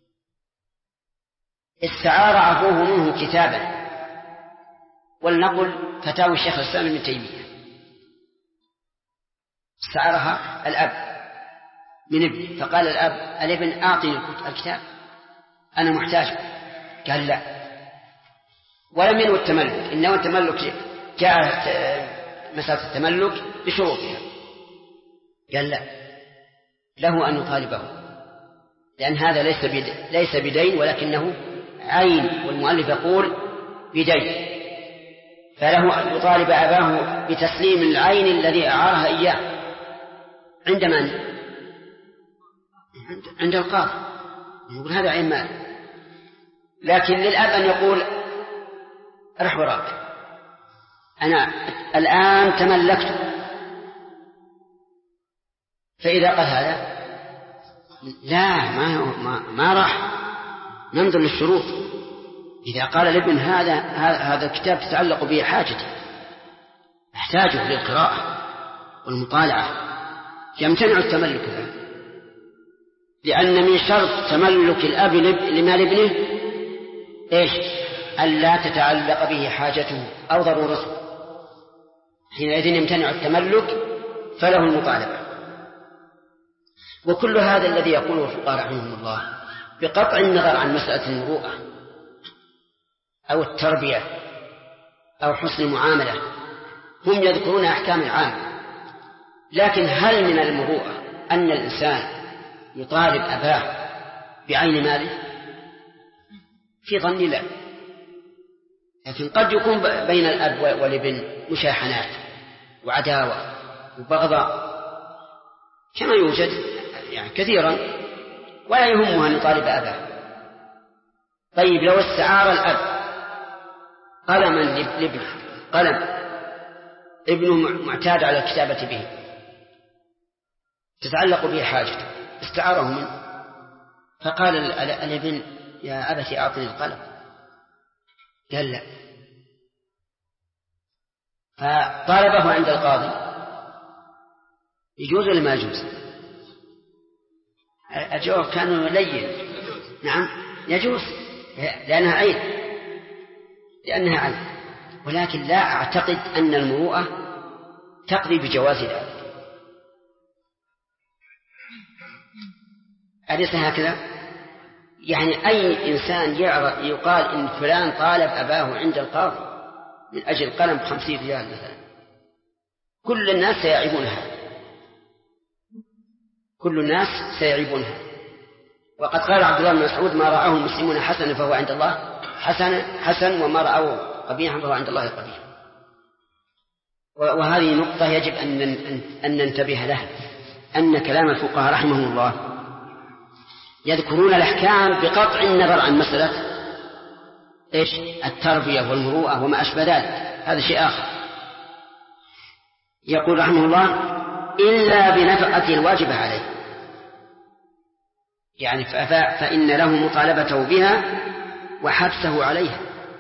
استعار أبوه منه كتابا، ولنقل فتاوى الشيخ الإسلام ابن تيمية، استعارها الأب من ابنه، فقال الابن أعطني الكتاب أنا محتاج، قال لا، ولم ينوي التملك، إنما التملك جاءت مسألة التملك بشروطها، قال لا، له أن يطالبه، لأن هذا ليس بدين ولكنه عين، والمؤلف يقول بدين، فله أن يطالب أباه بتسليم العين الذي أعارها إياه عند من؟ عند القاضي، يقول هذا عين مال. لكن للأب أن يقول رح وراك، أنا الآن تملكت، فإذا قال هذا لا، ما راح ننظر للشروط. إذا قال الابن هذا الكتاب تتعلق به حاجتي، أحتاجه للقراءة والمطالعة، يمتنع التملك له، لأن من شرط تملك الأب لمال ابنه إيش؟ ألا تتعلق به حاجته أو ضرورته، حينئذ يمتنع التملك فله المطالبة. وكل هذا الذي يقوله الفقهاء رحمهم الله بقطع النظر عن مسألة المروءة أو التربية أو حسن المعاملة، هم يذكرون أحكام العامة، لكن هل من المروءة أن الإنسان يطالب أباه بعين ماله؟ في ظني لا، لكن قد يكون بين الأب والابن مشاحنات وعداوة وبغضاء كما يوجد يعني كثيرا، ولا يهمه أن يطالب أباه. طيب لو استعار الأب قلما لابنه، قلم ابنه معتاد على الكتابة به، تتعلق به حاجته، استعاره منه، فقال الابن يا أبتي أعطني القلم، قال لا، فطالبه عند القاضي، يجوز ولا ما يجوز؟ الجواب كان لين، نعم يجوز، لأنها عين، ولكن لا أعتقد أن المروءة تقضي بجواز ذلك. أليس هكذا؟ يعني أي إنسان يقال إن فلان طالب أباه عند القاضي من أجل قلم 50 ريال مثلا، كل الناس سيعيبونها، وقد قال عبد الله بن مسعود ما رآه المسلمون حسنا فهو عند الله حسن، وما رأوه قبيحا فهو عند الله قبيح. وهذه نقطة يجب أن ننتبه لها، أن كلام الفقهاء رحمهم الله يذكرون الأحكام بقطع النظر عن مسألة إيش التربية والمروءة وما أشبه ذلك، هذا شيء آخر. يقول رحمه الله إلا بنفقة الواجبة عليه، يعني فإن له مطالبته بها وحثه عليها.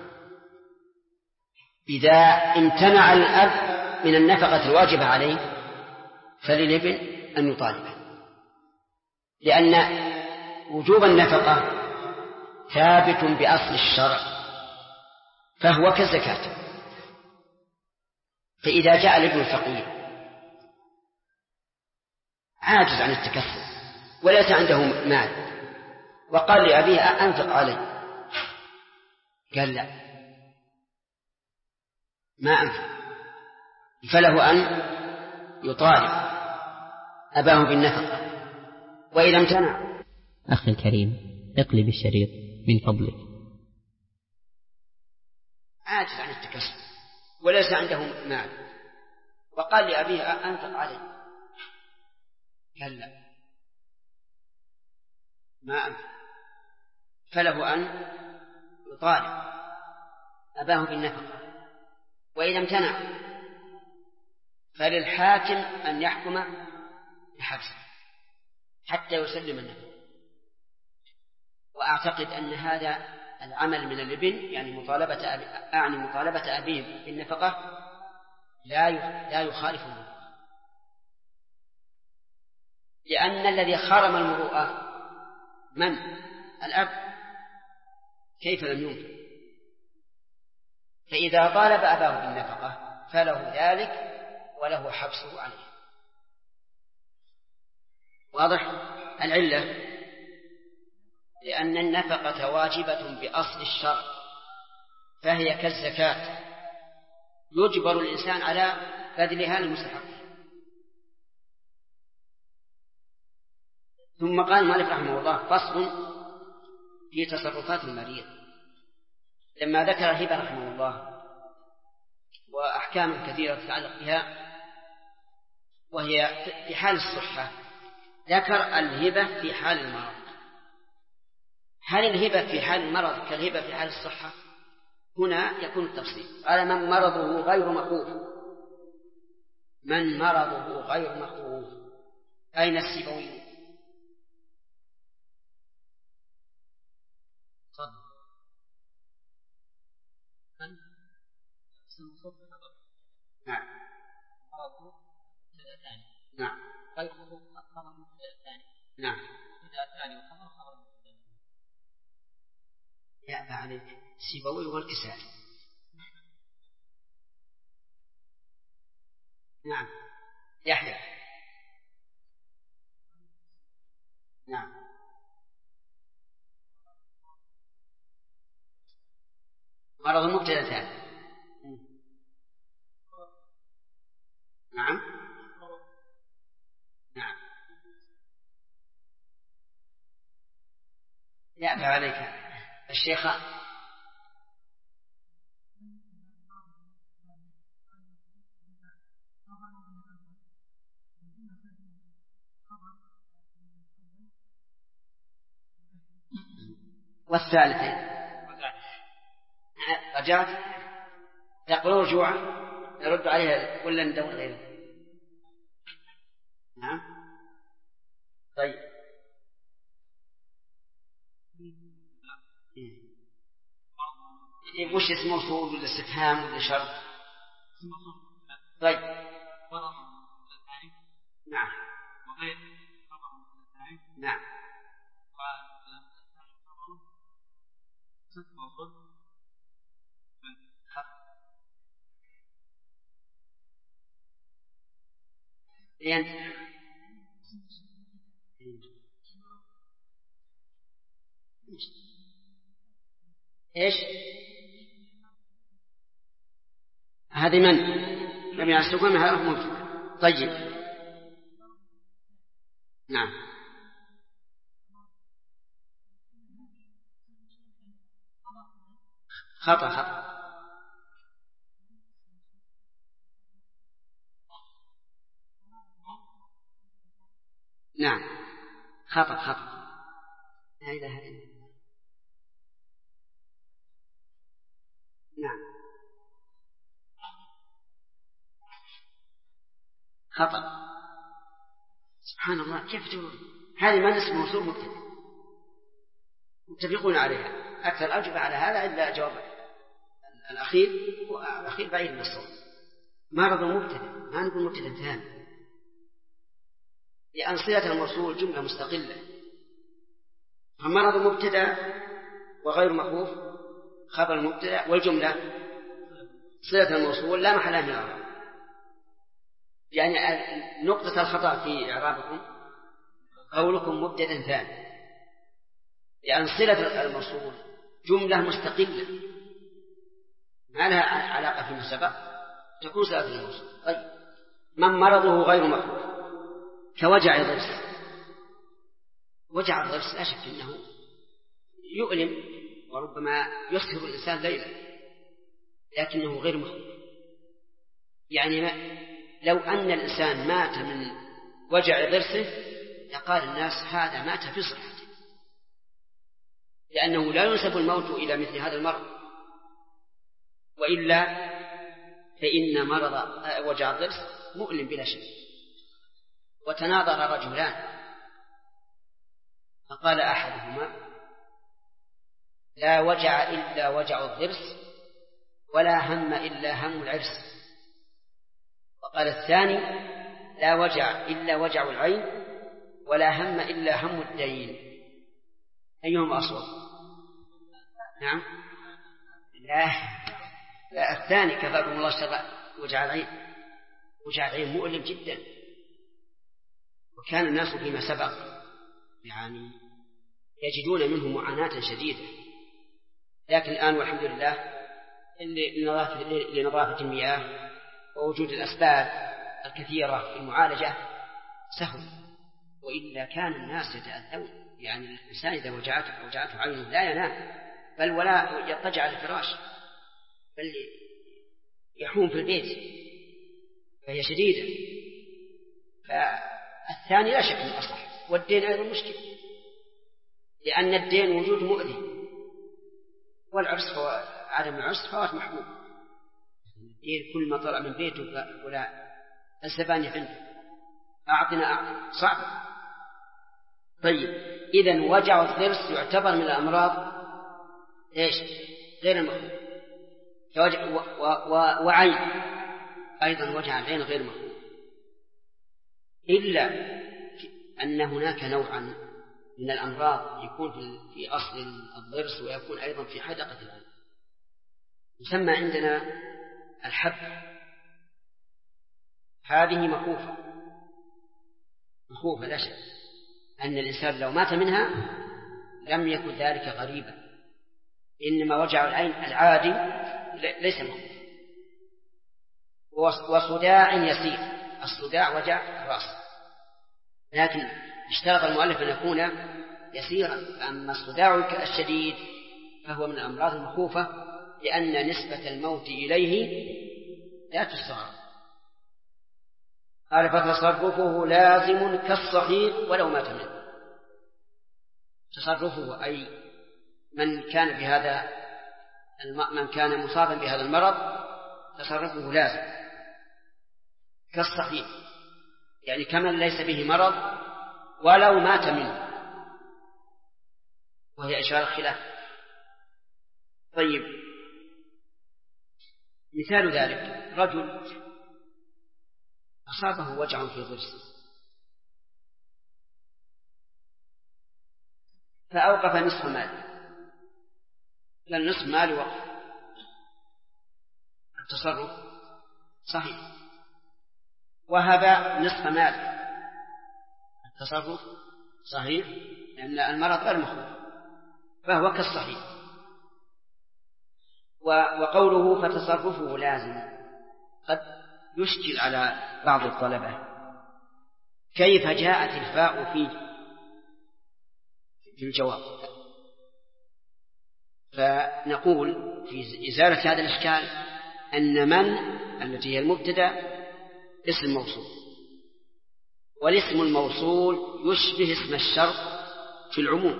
إذا امتنع الأب من النفقة الواجبة عليه فللابن أن يطالبه، لأن وجوب النفقة ثابت بأصل الشرع فهو كالزكاة. فإذا جاء الابن الفقير عاجز عن التكفل وليس عنده مال وقال لأبيه أنفق علي، قال لا ما أنفق، فله أن يطالب أباه بالنفقة وإذا امتنع. أخي الكريم اقلب الشريط من فضلك. عاجز عن التكسب وليس عنده مال وقال لأبيه أنفق علي، قال لا ما أنفق، فله أن يطالب أباه بالنفقة وإذا امتنع فللحاكم أن يحكم بحبسه حتى يسلم النفقة. وأعتقد أن هذا العمل من الابن يعني مطالبة أبيه بالنفقة لا يخالف المروءة، لأن الذي خرم المروءة من؟ الأب، كيف لم ينفق؟ فإذا طالب أباه بالنفقة فله ذلك وله حبسه عليه. واضح؟ العلة لأن النفقة واجبة بأصل الشرع فهي كالزكاة يجبر الإنسان على بذلها للمستحق. ثم قال المؤلف رحمه الله فصل في تصرفات المريض. لما ذكر الهبة رحمه الله وأحكام كثيرة تتعلق بها وهي في حال الصحة، ذكر الهبة في حال المرض. هل الهبة في حال المرض كالهبة في حال الصحة؟ هنا يكون التفصيل. قال من مرضه غير مخوف. من مرضه غير مخوف. أين السيبوي؟ نعم نعم غير مخوف خبر المبتدأ الثاني. نعم المبتدأ الثاني وخبر المبتدأ. يأبى عليك سيبوي والكسائي. نعم يحيى. نعم مرض المبتدأ الثاني. نعم نعم يأبى عليك الشيخ. والثالثين رجعت يقولون رجوعا نرد عليها ولا ندور غيره؟ نعم طيب وش اسمه موصول ولا استفهام ولا شرط؟ طيب نعم نعم ايش هذه من نبي على السكون هذا موجود. طيب نعم خطأ نعم خطأ لا إله إلا الله. خطأ. سبحان الله، كيف تقول هذه ما اسم موصول مبتدأ؟ متفقون عليها أكثر الأجوبة على هذا إلا جواب الأخير، والأخير بعيد من الصوت. مرض مبتدأ، ما نقول مبتدأ ثاني، لأن صلة الموصول جملة مستقلة. فمرض مبتدأ وغير مخوف خبر المبتدأ، والجملة صلة الموصول لا محل من الإعراب. يعني نقطة الخطأ في إعرابكم قولكم مبتدأ ثاني، لأن صلة الموصول جملة مستقلة ما لها علاقة فيما سبق، تكون صلة الموصول. طيب، من مرضه غير مخوف كوجع الضرس. وجع الضرس لا شك أنه يؤلم وربما يسهر الإنسان ليلا، لكنه غير مخوف. يعني لو أن الإنسان مات من وجع ضرسه يقال الناس هذا مات في صحته، لأنه لا ينسب الموت إلى مثل هذا المرض، وإلا فإن مرض وجع الضرس مؤلم بلا شك. وتناظر رجلان فقال أحدهما لا وجع إلا وجع الضرس ولا هم إلا هم العرس، وقال الثاني لا وجع إلا وجع العين ولا هم إلا هم الدين. أيهما أصوب؟ نعم، لا الثاني كفاكم الله شر وجع العين. وجع العين مؤلم جدا، وكان الناس فيما سبق يعني يجدون منه معاناة شديدة، لكن الآن والحمد لله لنظافة المياه ووجود الأسباب الكثيرة في المعالجة سهل، وإلا كان الناس يتأذون. يعني الإنسان إذا وجعته عينه لا ينام، بل ولا يضطجع على الفراش، بل يحوم في البيت، فهي شديدة. فالثاني لا شك أنه أصح، والدين أيضا مشكل، لأن الدين وجود مؤذي، والعرس هو عدم العرس فوات محبوب. الدين كل ما طلع من بيته ولا الزبان عنده أعطنا صعب. طيب، إذن وجع الضرس يعتبر من الأمراض إيش؟ غير المخوف. وعين أيضا وجع العين غير مخوف، إلا أن هناك نوعا من الأمراض يكون في أصل الضرس ويكون أيضا في حدقة العين، يسمى عندنا الحب. هذه مخوفة لا شك أن الإنسان لو مات منها لم يكن ذلك غريبا، إنما وجع العين العادي ليس مخوف. وصداع يسير، الصداع وجع الرأس، لكن اشترط المؤلف أن يكون يسيرا. أما الصداع الشديد فهو من الأمراض المخوفة، لأن نسبة الموت إليه لا تستغرب. قال فتصرفه لازم كالصحيح ولو مات منه. تصرفه أي من كان مصابا بهذا المرض تصرفه لازم كالصحيح، يعني كمن ليس به مرض ولو مات منه، وهي إشارة خلاف. طيب، مثال ذلك رجل أصابه وجع في ضرسه فأوقف نصف ماله، لأن نصف ماله وقف، التصرف صحيح. وهب نصف ماله، التصرف صحيح، لأن المرض غير مخوف فهو كالصحيح. وقوله فتصرفه لازم قد يشكل على بعض الطلبة، كيف جاءت الفاء في الجواب؟ فنقول في إزالة هذا الإشكال أن من التي هي المبتدأ اسم موصول، والاسم الموصول يشبه اسم الشرط في العموم،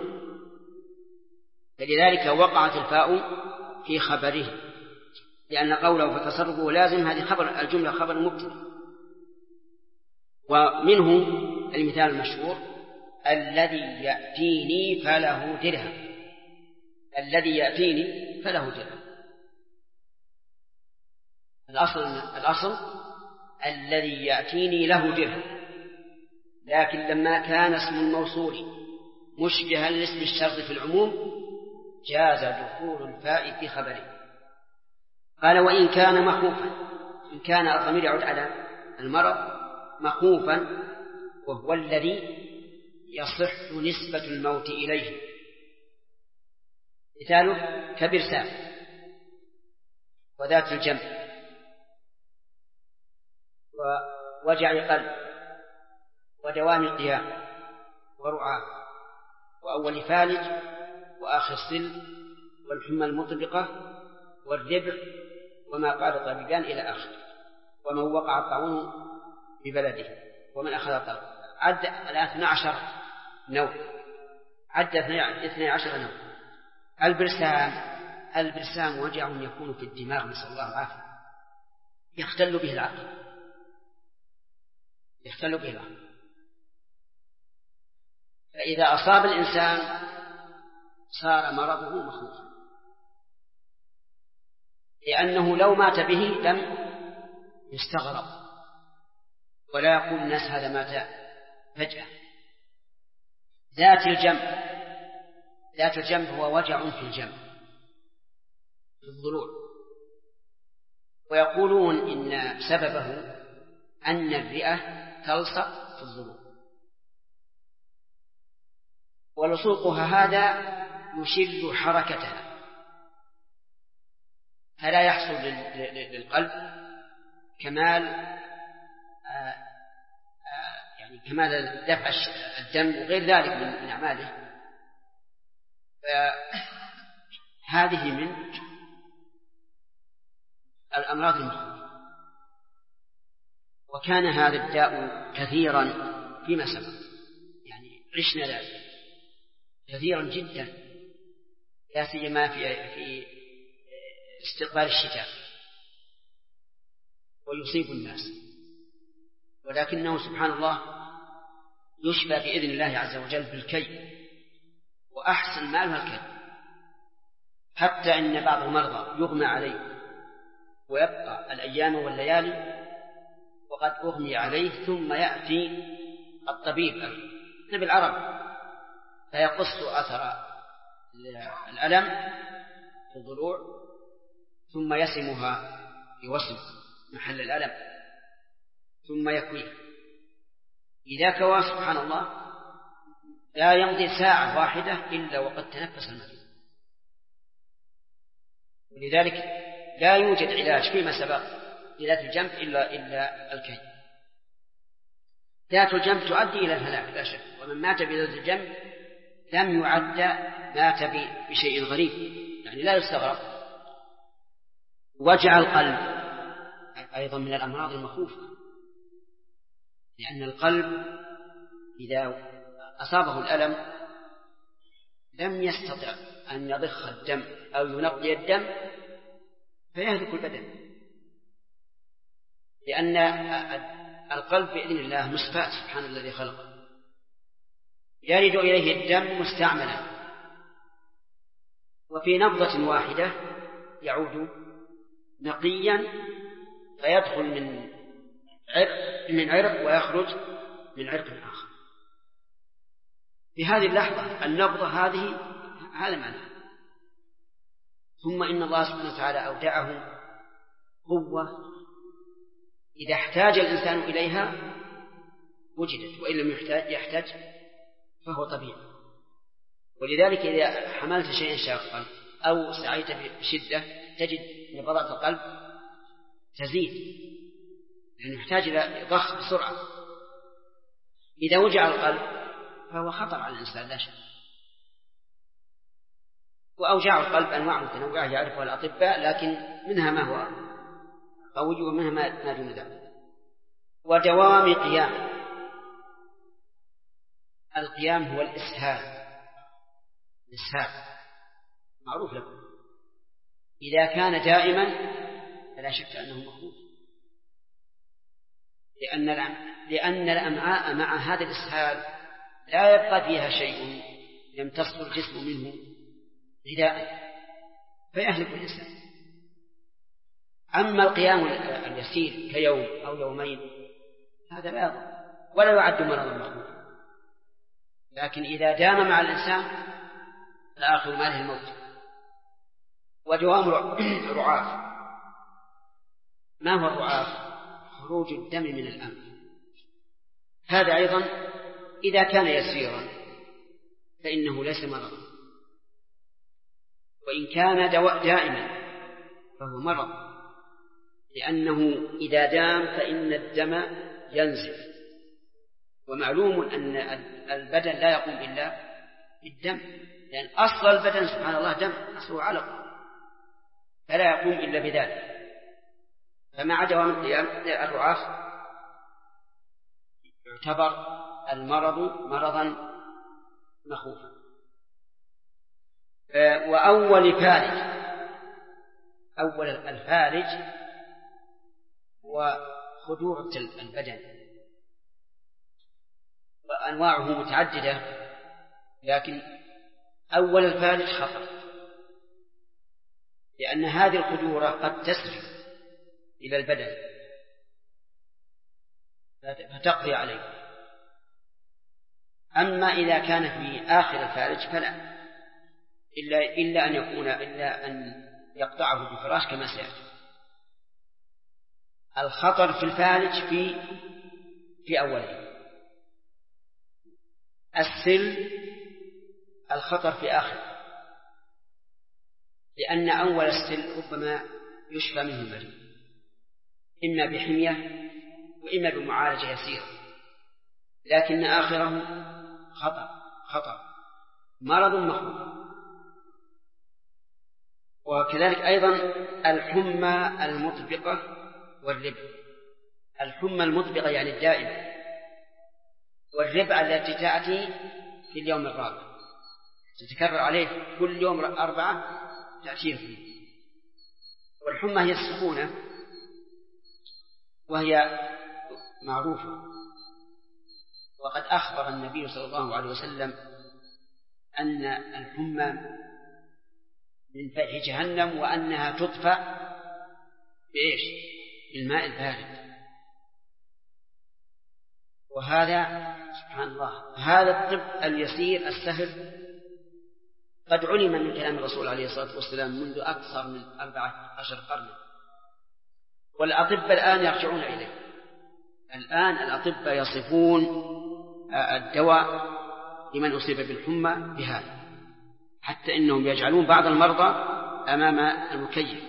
فلذلك وقعت الفاء في خبره، لأن قوله فتصرفه لازم هذه خبر الجملة خبر مبتدأ، ومنه المثال المشهور: الذي يأتيني فله درهم. الذي يأتيني فله درهم. الأصل الذي يأتيني له درهم، لكن لما كان اسم الموصول مشبها لاسم الشرط في العموم جاز دخول الفاء في خبره. قال: وإن كان مخوفا. إن كان الضمير يعود على المرض. مخوفا وهو الذي يصح نسبة الموت إليه. مثاله كبرسام وذات الجنب ووجع قلب ودوام القيام ورعاة وأول فالج وآخر سل والحمى المطبقة والربع وما قال طبيبان إلى آخر. ومن وقع الطاعون ببلده ومن أخذ الطاعون. عد الآن 12 نوع. عد 12 نوع. البرسام وجع يكون في الدماغ، نسأل الله العافية، يختل به العقل. فإذا أصاب الإنسان صار مرضه مخوفا، لأنه لو مات به لم يستغرب ولا يقول الناس هذا مات فجأة. ذات الجنب هو وجع في الجنب في الضلوع، ويقولون إن سببه أن الرئة تلصق في الضلوع، ولصوقها هذا يشل حركتها، فلا يحصل للقلب كمال كمال دفع الدم وغير ذلك من أعماله. فهذه من الأمراض المخوفة. وكان هذا الداء كثيرا فيما سبق، يعني عشنا ذلك كثيرا جدا، لا سيما في استقبال الشتاء، ويصيب الناس، ولكنه سبحان الله يشفى بإذن الله عز وجل بالكي، وأحسن ما له الكي، حتى إن بعض المرضى يغمى عليه ويبقى الأيام والليالي وقد أغمي عليه، ثم يأتي الطبيب بالعرب فيقص أثر الألم في الضلوع ثم يسمها بوسم محل الألم ثم يكويه. إذا كوى سبحان الله لا يمضي ساعة واحدة إلا وقد تنفس المريض. ولذلك لا يوجد علاج فيما سبق لذات الجنب إلا الكي. ذات الجنب تؤدي إلى الهلاك لا شك، ومن مات بذات الجنب لم يعد مات بشيء غريب، يعني لا يستغرب. وجع القلب أيضا من الأمراض المخوفة، لأن القلب إذا أصابه الألم لم يستطع أن يضخ الدم أو ينقي الدم فيهلك البدن، لأن القلب بإذن الله مصفاة سبحان الذي خلقه، يرد إليه الدم مستعملا، وفي نبضة واحدة يعود نقيا فيدخل من عرق ويخرج من عرق آخر. في هذه اللحظة النبضة هذا معنى. ثم إن الله سبحانه وتعالى أودعه قوة إذا احتاج الإنسان إليها وجدت، وإن لم يحتاج فهو طبيعي. ولذلك إذا حملت شيئا شاقا أو سعيت بشدة تجد نبضات القلب تزيد، لأنه يحتاج إلى ضخ بسرعة. إذا وجع القلب فهو خطر على الإنسان لا شك. وأوجاع القلب أنواع متنوعة يعرفها الأطباء، لكن منها ما هو قوي ومنها ما دون ذلك. ودوام قيام، القيام هو الإسهال معروف لكم، إذا كان دائما فلا شك أنه مخوف. لأن الأمعاء مع هذا الإسهال لا يبقى فيها شيء يمتص الجسم منه غذاء فيهلك الإنسان. أما القيام اليسير كيوم أو يومين هذا لا يضر ولا يعد مرضا مخوفا، لكن إذا دام مع الإنسان فآخر ماله الموت. ودوام الرعاف. ما هو الرعاف؟ خروج الدم من الأنف. هذا أيضا إذا كان يسيرا فإنه ليس مرضا، وإن كان دائما فهو مرض، لأنه إذا دام فإن الدم ينزف، ومعلوم أن البدن لا يقوم إلا بالدم، لأن أصل البدن سبحان الله دم، أصله علق، فلا يقوم إلا بذلك. فمع دوام القيام الرعاف يعتبر المرض مرضا مخوفا. وأول الفالج وخضوع البدن، وأنواعه متعددة، لكن أول الفالج خطر، لأن هذه الخدورة قد تسري إلى البدن فتقضي عليه. أما إذا كان في آخر الفالج فلا، إلا أن يقطعه بفراش كما سيأتي. الخطر في الفالج في أوله، السل الخطر في آخر، لأن أول السل ربما يشفى منه المريض إما بحمية وإما بمعالجة يسيرة، لكن آخره خطر مرض مخوف. وكذلك أيضا الحمى المطبقة والربع. الحمى المطبقة يعني الدائمة، والربع التي تأتي في اليوم الرابع تتكرر عليه كل يوم 4 تأتيه فيه. والحمى هي السخونة، وهي معروفة، وقد أخبر النبي صلى الله عليه وسلم أن الحمى من فيح جهنم، وأنها تطفأ بإيش؟ بالماء البارد. وهذا سبحان الله هذا الطب اليسير السهل قد علم من كلام الرسول عليه الصلاة والسلام منذ أكثر من 14 قرنا، والأطباء الآن يرجعون إليه. الآن الأطباء يصفون الدواء لمن أصيب بالحمى بهذا، حتى إنهم يجعلون بعض المرضى أمام المكيف.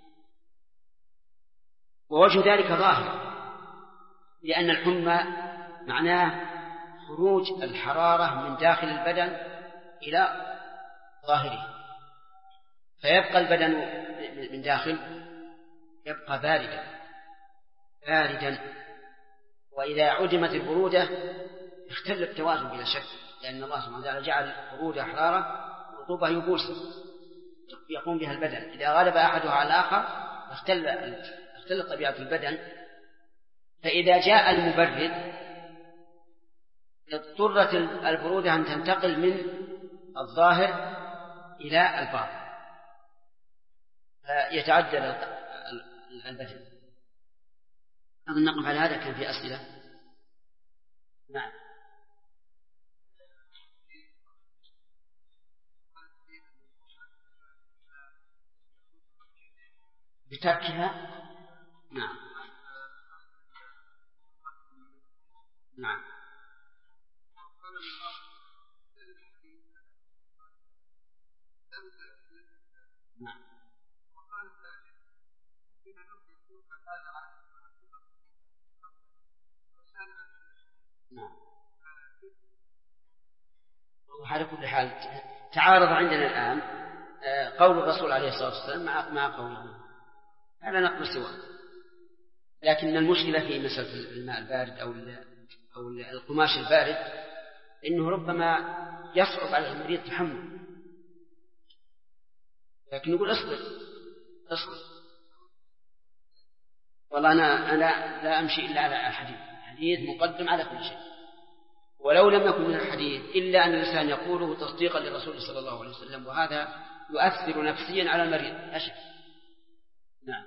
ووجه ذلك ظاهر، لأن الحمى معناه خروج الحرارة من داخل البدن إلى ظاهره، فيبقى البدن من داخل يبقى باردا، وإذا عدمت البرودة اختل التوازن بلا شك، لأن الله سبحانه وتعالى جعل البرودة حرارة، رطوبة يبوس يقوم بها البدن. إذا غلب أحدها على الآخر اختل طبيعة البدن. فإذا جاء المبرد اضطرت البرودة أن تنتقل من الظاهر إلى الباطن فيتعدل البدن. أظن نقف على هذا. كان في أسئلة؟ نعم. بتركها؟ نعم. نعم. نعم. وعلى كل حال تعارض عندنا الآن قول الرسول عليه الصلاة والسلام مع قوله، هذا نقل سواء. لكن المشكلة في مسألة الماء البارد أو القماش البارد إنه ربما يصعب على المريض تحمل، لكن نقول اصبر. والله أنا لا أمشي إلا على الحديث. الحديث مقدم على كل شيء، ولو لم يكن من الحديث إلا أن الإنسان يقوله تصديقا للرسول صلى الله عليه وسلم، وهذا يؤثر نفسيا على المريض لا شك. نعم.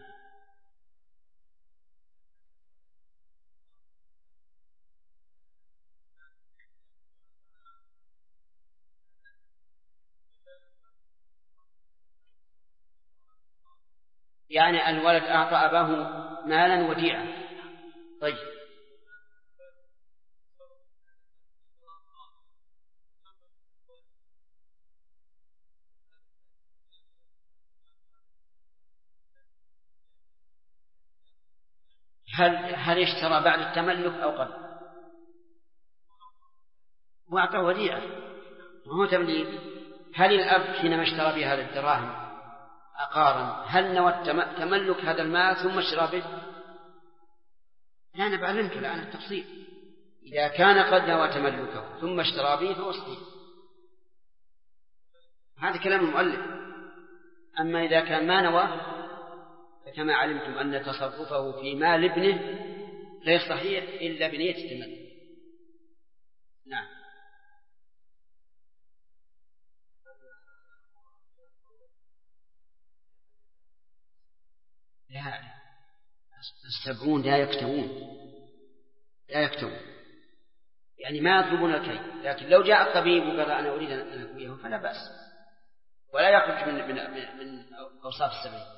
يعني الولد أعطى أباه مالا وديعا. طيب هل اشترى بعد التملك أو قبل؟ وأعطاه وديعة وهو تمليك. هل الأب حينما اشترى بهذه الدراهم عقارا هل نوى تملك هذا المال ثم اشترى به؟ لا، أنا بعلمك الآن التفصيل. إذا كان قد نوى تملكه ثم اشترى به فهو صحيح، هذا كلام المؤلف. أما إذا كان ما نوى فكما علمتم أن تصرفه في مال ابنه غير صحيح إلا بنية التملك. نعم. لا، 70 لا يكتوون يعني ما يطلبون الكي، لكن لو جاء الطبيب وقال أنا أريد أن أكويه فلا بأس، ولا يخرج من أوصاف 70.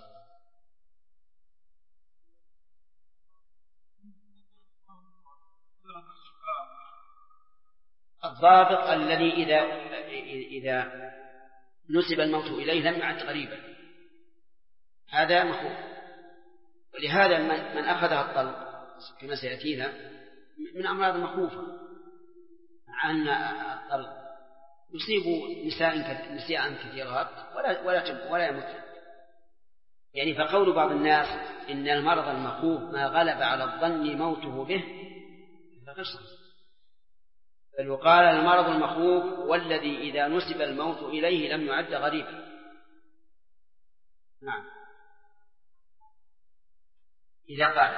الضابط الذي إذا نسب الموت إليه لم يعد غريبا، هذا مخوف. ولهذا من أخذها الطلق كما سيأتينا من أمراض المخوفة، مع أن الطلق يصيب نساء كثيرات ولا يموت. يعني فقول بعض الناس إن المرض المخوف ما غلب على الظن موته به غير صحيح، بل يقال المرض المخوف والذي إذا نسب الموت إليه لم يعد غريبا. نعم. إذا قال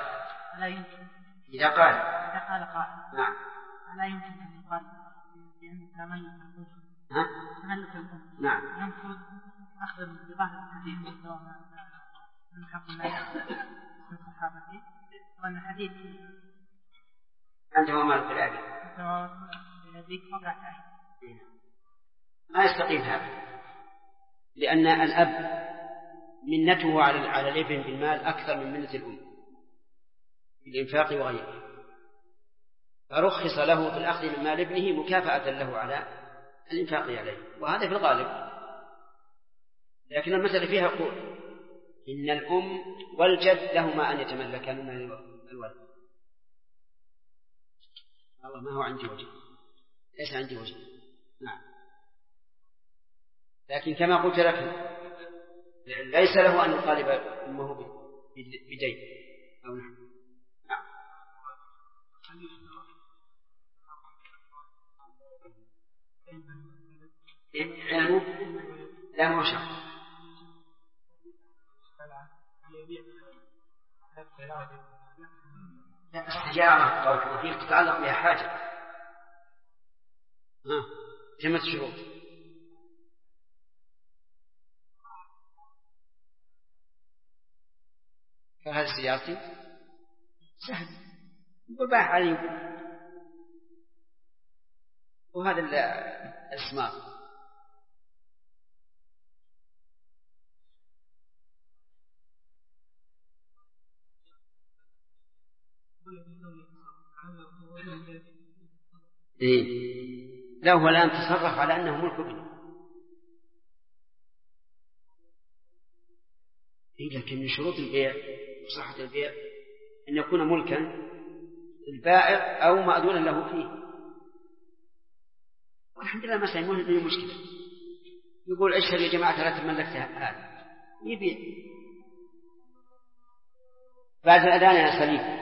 قائل نعم لا يمكن أن يقال بأن تملك الأم نعم ينفذ أخذ بظاهر الحديث سواء من حق الناس من صحابته، وأن الحديث أنت ومالك الأبي ما يستقيم هذا، لأن الأب منته على الابن بالمال أكثر من منة الأم في الإنفاق وغيره، فرخص له في الأخذ من مال ابنه مكافأة له على الإنفاق عليه، وهذا في الغالب. لكن المسألة فيها قول إن الأم والجد لهما أن يتملكا من مال الولد. الله ما هو عندي وجه، ليس عندي وجه. نعم. لكن كما قلت لك ليس له أن يطالب أمه بدين أو نعم. علمه لا هو شرط. استجارة طبعا فيه تتعلق بها حاجة جمع الشروط. فهذا سيارتي سهل يقول باع علي، وهذا الاسماء. لا هو الآن تصرف على أنه ملك ابنه، لكن من شروط البيع وصحة البيع أن يكون ملكا البائع أو مأذونا له فيه. والحمد لله ما سيمون له مشكلة، يقول اشهر يا جماعة لا تملكتها هذا يبيع بعد الأذان يا سليم.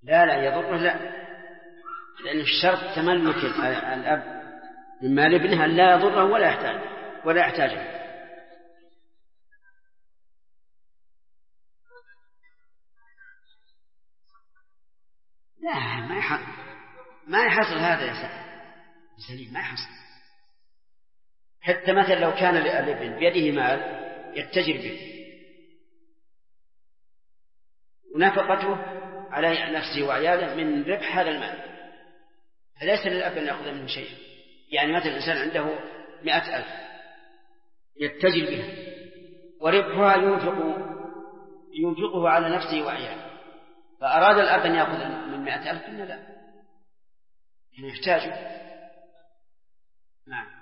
لا يضره، لا، لأن الشرط تملك الأب من مال ابنه لا يضره ولا يحتاجه. لا، ما يحصل هذا يا سليم، ما يحصل. حتى مثلا لو كان للابن بيده مال يتجر به ونفقته على نفسه وعياله من ربح هذا المال، فليس للأب أن يأخذ منه شيء. يعني مثلا الإنسان عنده 100,000 يتجر بها وربحها ينفقه على نفسه وعياله، فأراد الأب أن يأخذ من 100,000 قلنا لا، يعني يحتاجه. نعم.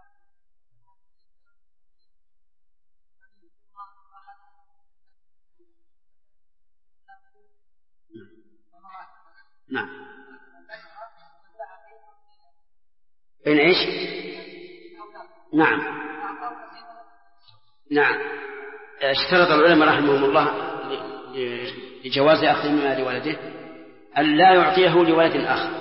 نعم. بين ايش؟ نعم. نعم. اشترط العلماء رحمهم الله لجواز أخذ مال ولده أن لا يعطيه لولد آخر،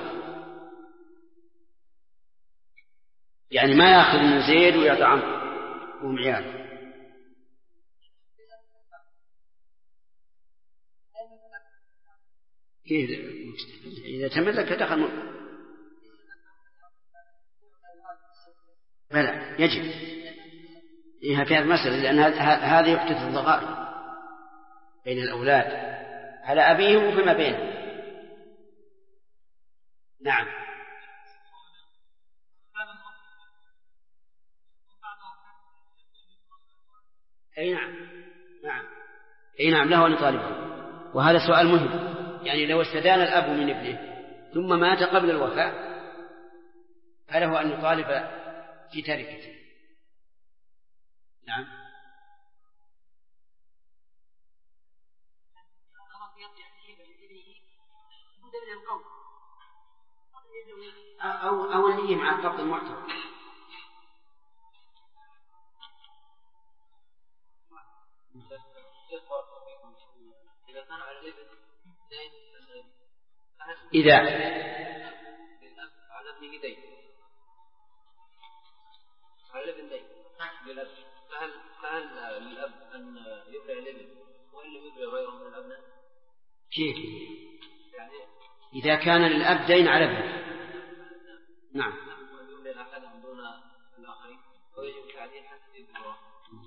يعني ما يأخذ من زيد ويعطي عمرو وهم عياله. إذا تملك دخل ملك. بلى يجب إيها في هذه المسألة، لأن هذه يحدث الضغائن بين الأولاد على أبيهم وفيما بينهم. نعم. أي نعم. نعم. أي نعم، له أن يطالبه. وهذا سؤال مهم، يعني لو استدان الأب من ابنه ثم مات قبل الوفاة فله أن يطالب في تركته. نعم. أو النية مع القبض المعتبر. إذا على ابنه دين على ابن دين للأب، فهل للأب أن يبرع الابن وإن لم يبرع غيره من الأبناء؟ كيف؟ يعني إذا كان للأب دين على ابنه، نعم، يبرع أحدهم دون الآخرين ويجب تعديل حتى يبرع.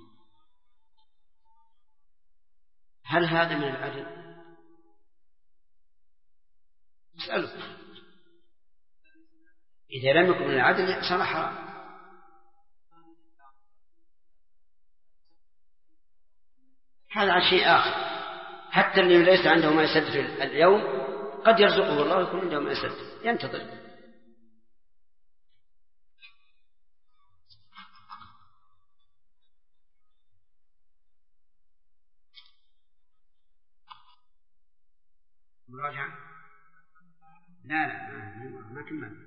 هل هذا من العدل؟ اسأله. إذا لم يكن من العدل صار حرام. هذا عن شيء آخر. حتى اللي ليس عنده ما يسدد اليوم قد يرزقه الله ويكون عنده ما يسدد، ينتظر. مراجعة؟ لا ما كمل.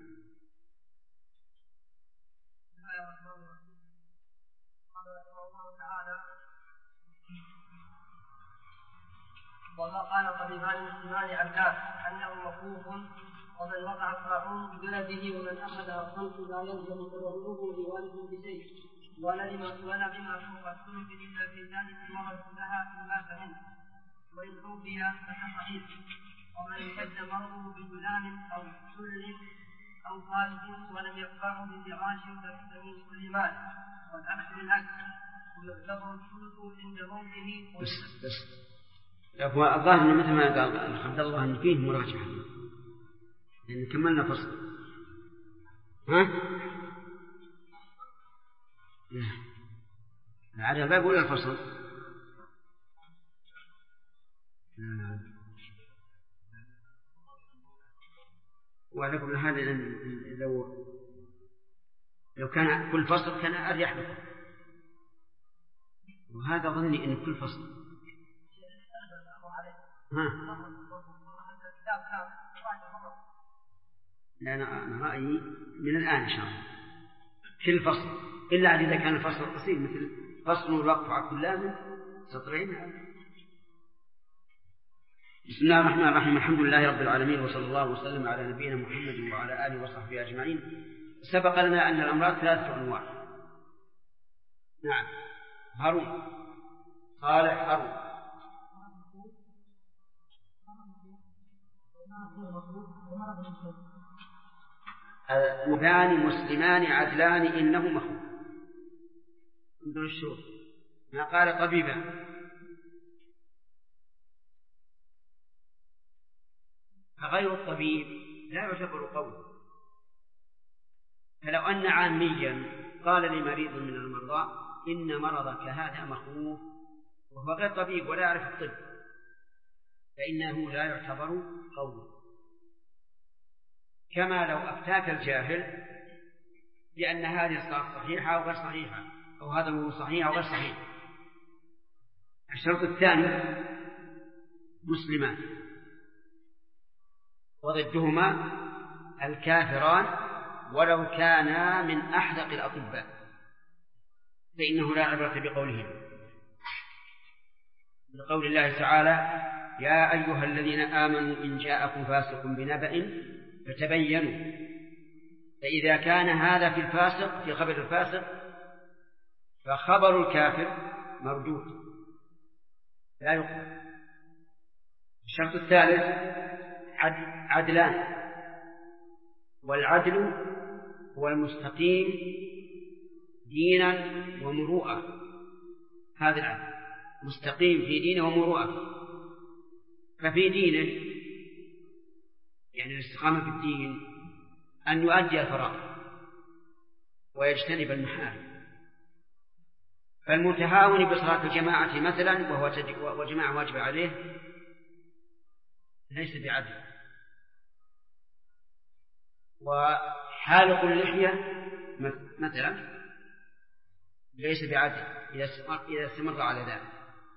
وما قال طبيبان مسلمان عبدان أنه مخوف، ومن وقع الطاعون ببلده ومن أخذ الخلق لا يلزم تضرره بوالد بشيء، ولم فوق الثلث إلا في ذلك المرض لها في مات منه، وإن حوبي فصحيح. ومن اشتد مرضه بغلام أو سل أو خالد ولم يقطعه بفراش فمن كل مال، والعكس بالعكس، ويعتبر الثلث عند موته. بس هو الظاهر إن مثل ما قال عبد الله إن فيه مراجعة، لأن كملنا فصل. ها؟ العدد الباب ولا الفصل؟ وعلى كل هذا لو كان كل فصل كان أريح لكم، وهذا ظني إن كل فصل. لا، أنا رأيي من الآن إن شاء الله كل فصل، إلا إذا كان الفصل قصير مثل فصل الوقف على كل لازم سطرين. بسم الله الرحمن الرحيم. الحمد لله رب العالمين، وصلى الله وسلم على نبينا محمد وعلى آله وصحبه أجمعين. سبق لنا أن الأمراض 3 أنواع. نعم. هارون صالح هارون. مذان مسلمان عدلان إنه مخوف. انظر الشروط، ما قال طبيبا. فغير الطبيب لا يعتبر قوله. فلو أن عاميا قال لمريض من المرضى إن مرضك هذا مخوف وهو غير طبيب ولا يعرف الطب، فإنه لا يعتبر قوله. كما لو أفتاك الجاهل بأن هذه الصلاة صحيحة أو غير صحيحة، أو هذا هو صحيح أو غير صحيح. الشرط الثاني مسلمان، وضدهما الكافران ولو كانا من أحدق الأطباء، فإنه لا عبرة بقولهم. بقول الله تعالى: يا أيها الذين آمنوا إن جاءكم فاسق بنبأ فتبينوا. فإذا كان هذا في الفاسق، في خبر الفاسق، فخبر الكافر مردود لا يقبل. الشرط الثالث عدلان، والعدل هو المستقيم دينا ومروءة. هذا العدل مستقيم في دينه ومروءة. ففي دينه يعني الاستقامة في الدين أن يؤدي الفرائض ويجتنب المحارم. فالمتهاون بصلاة الجماعة مثلا وهو جماعة واجب عليه ليس بعدل. وحالق اللحية مثلا ليس بعدل إذا استمر على ذلك.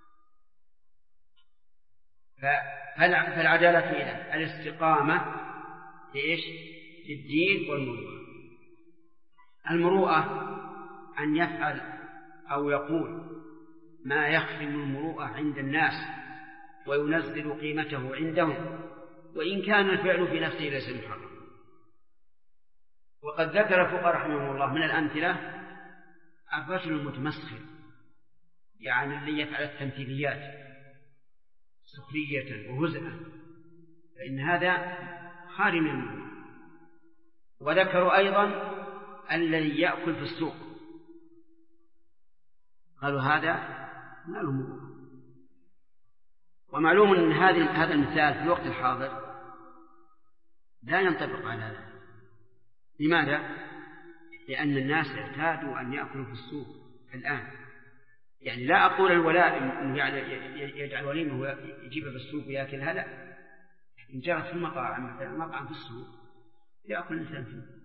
فالعدالة إذن الاستقامة لإيش؟ للدين والمروءة. المروءة أن يفعل أو يقول ما يخدم المروءة عند الناس وينزل قيمته عندهم، وإن كان الفعل في نفسه ليس محرم. وقد ذكر الفقهاء رحمهم الله من الأمثلة الرجل المتمسخر، يعني الذي يفعل التمثيليات سخرية وهزءا، فإن هذا خارج من المروءة. وذكروا أيضا الذي يأكل في السوق، قالوا هذا ما له مروءة. ومعلوم أن هذا المثال في الوقت الحاضر لا ينطبق على هذا. لماذا؟ لأن الناس اعتادوا أن يأكلوا في السوق الآن. يعني لا أقول الولاء أنه يجعل وليمه ويجيبها في السوق ويأكلها، لا. إن جرت في المطاعم مثلا مطعم في السوق يأكل الإنسان فيه.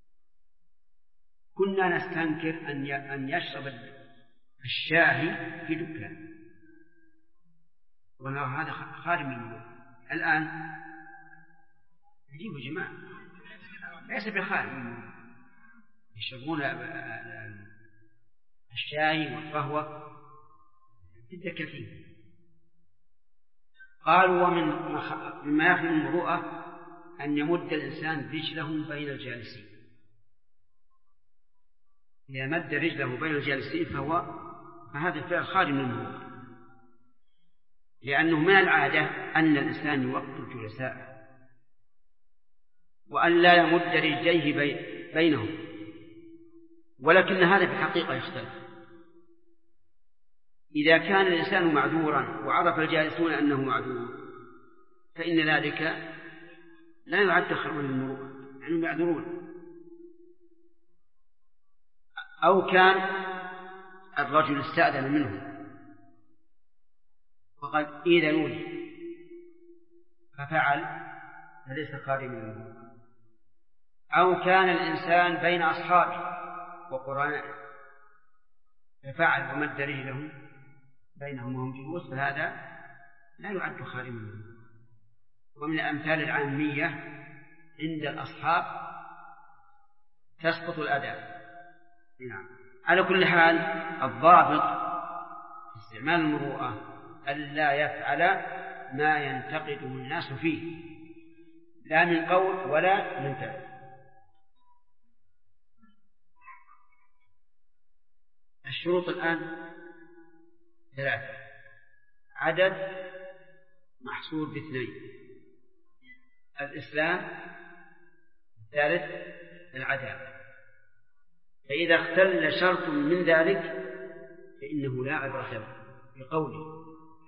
كنا نستنكر أن يشرب الشاهي في دكان، ونرى هذا خارج من المروءة. الآن يجيبوا جماعة ليس بخارج من المروءة، يشربون الشاي والقهوة في الدكاكين. قالوا مما يخدم المروءة أن يمد الإنسان رجله بين الجالسين. إذا مد رجله بين الجالسين فهذا الفعل خارج من المروءة، لأنه من العادة أن الإنسان يوقف جلساءه وأن لا يمد رجليه بينهم، ولكن هذا في الحقيقة يختلف. إذا كان الإنسان معذورا وعرف الجالسون أنه معذور فإن ذلك لا يعد خرما للمروءة، يعني يعذرون. أو كان الرجل استأذن منه وقال إذا نودي ففعل فليس خارج من المروءة. أو كان الإنسان بين أصحابه وقرانه ففعل ومد رجله بينهم وهم جلوس، فهذا لا يعد خارج من المروءة. ومن الأمثال العامية عند الأصحاب تسقط الأداء. نعم. على كل حال الضابط في استعمال المروءة ألا يفعل ما ينتقده الناس فيه، لا من قول ولا من فعل. الشروط الآن 3، عدد محصور ب2، الإسلام، الثالث العدالة. فإذا اختل شرط من ذلك فإنه لا عبرة بقوله،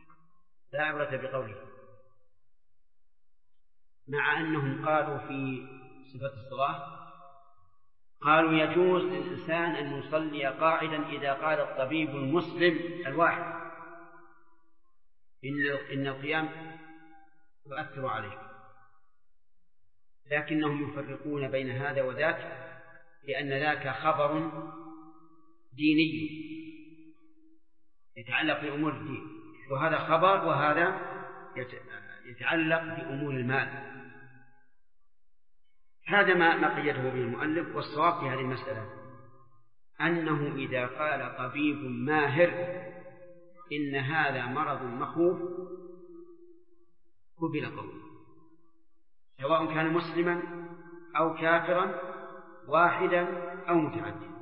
مع أنهم قالوا في صفة الصلاة، قالوا يجوز للإنسان أن يصلي قاعدا إذا قال الطبيب المسلم الواحد إن القيام يؤثر عليه، لكنهم يفرقون بين هذا وذاك، لأن ذاك خبر ديني يتعلق بأمور الدين، وهذا خبر وهذا يتعلق بأمور المال. هذا ما قيده به المؤلف. والصواب في هذه المسألة أنه إذا قال طبيب ماهر إن هذا مرض مخوف قبل قوله، سواء كان مسلما أو كافرا، واحدا أو متعددا.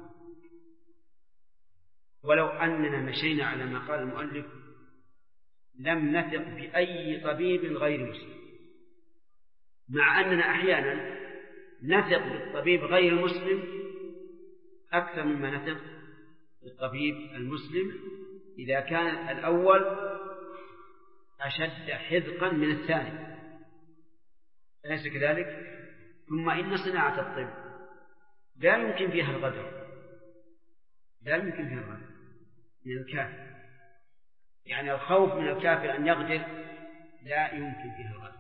ولو أننا مشينا على ما قال المؤلف لم نثق بأي طبيب غير مسلم، مع أننا أحيانا نثق بالطبيب غير المسلم أكثر مما نثق بالطبيب المسلم إذا كان الأول أشد حذقا من الثاني، أليس كذلك؟ ثم إن صناعة الطب لا يمكن فيها الغدر، من الكافر، يعني الخوف من الكافر أن يغدر لا يمكن فيها الغدر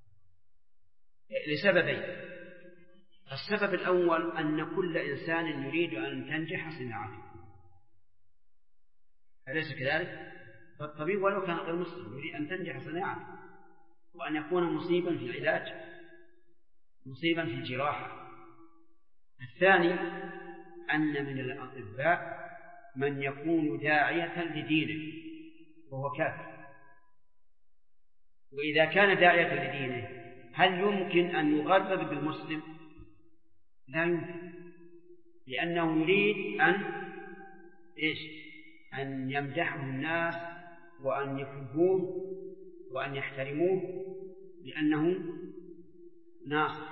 لسببين. السبب الأول أن كل إنسان يريد أن تنجح صناعته، أليس كذلك؟ فالطبيب ولو كان غير مسلم يريد أن تنجح صناعته، وأن يكون مصيبا في العلاج، مصيبا في الجراحة. الثاني أن من الأطباء من يكون داعية لدينه وهو كافر، وإذا كان داعية لدينه هل يمكن أن يغرب بالمسلم؟ لا يمكن، لأنه يريد أن يمدحه الناس وأن يحبوه وأن يحترموه لأنه ناصر.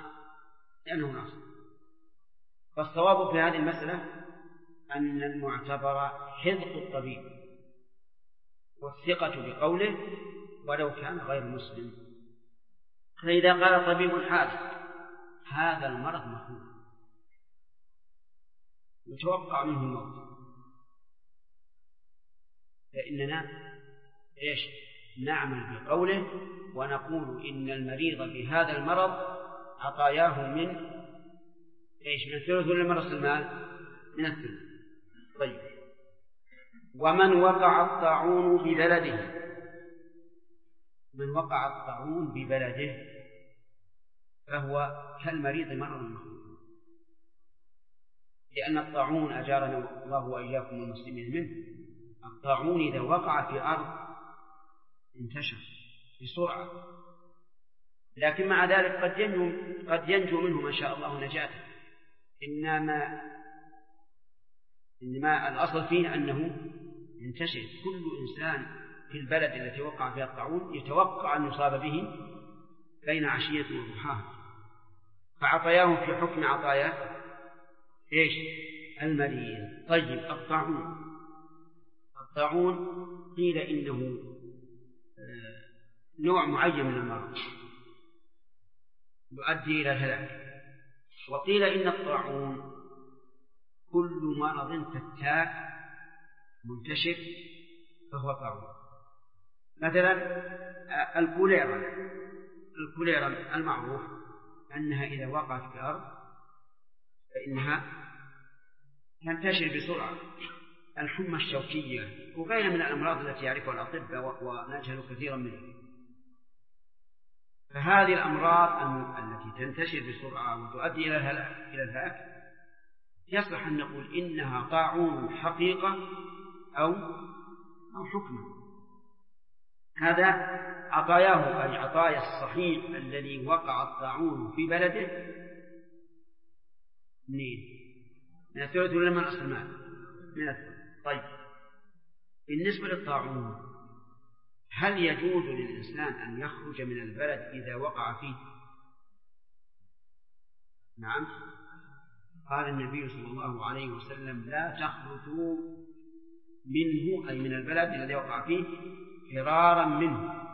فالصواب في هذه المسألة أن المعتبر حذق الطبيب والثقة بقوله ولو كان غير مسلم. فإذا قال طبيب حادث هذا المرض مخوف يتوقع منه الموت، فإننا نعمل بقوله ونقول إن المريض بهذا المرض عطاياه من الثلث ولا من رأس المال؟ من الثلث. طيب، ومن وقع الطاعون ببلده، من وقع الطاعون ببلده فهو كالمريض مرض مخوف، لأن الطاعون أجارنا الله وإياكم المسلمين منه، الطاعون إذا وقع في أرض انتشر بسرعة، لكن مع ذلك قد ينجو منه ما شاء الله نجاة، إنما الأصل فيه أنه ينتشر. كل إنسان في البلد التي وقع فيها الطاعون يتوقع أن يصاب به بين عشية وضحاها، فعطاياه في حكم عطاياه المريض. طيب، الطاعون قيل إنه نوع معين من المرض يؤدي إلى الهلاك، وقيل إن الطاعون كل مرض فتاك منتشر فهو طاعون. مثلا الكوليرا المعروف أنها إذا وقعت في الأرض فإنها تنتشر بسرعة. الحمى الشوكية وغيرها من الأمراض التي يعرفها الأطباء ونجهل كثيرا منها. فهذه الأمراض التي تنتشر بسرعة وتؤدي إلى الهلاك يصلح أن نقول إنها طاعون حقيقة أو حكما. هذا عطاياه أي عطايا الصحيح الذي وقع الطاعون في بلده منين؟ من الثلث ولا من أصل المال؟ من الثلث. طيب بالنسبة للطاعون هل يجوز للإنسان أن يخرج من البلد إذا وقع فيه؟ نعم، قال النبي صلى الله عليه وسلم لا تخرجوا منه أي من البلد الذي وقع فيه فرارا منه.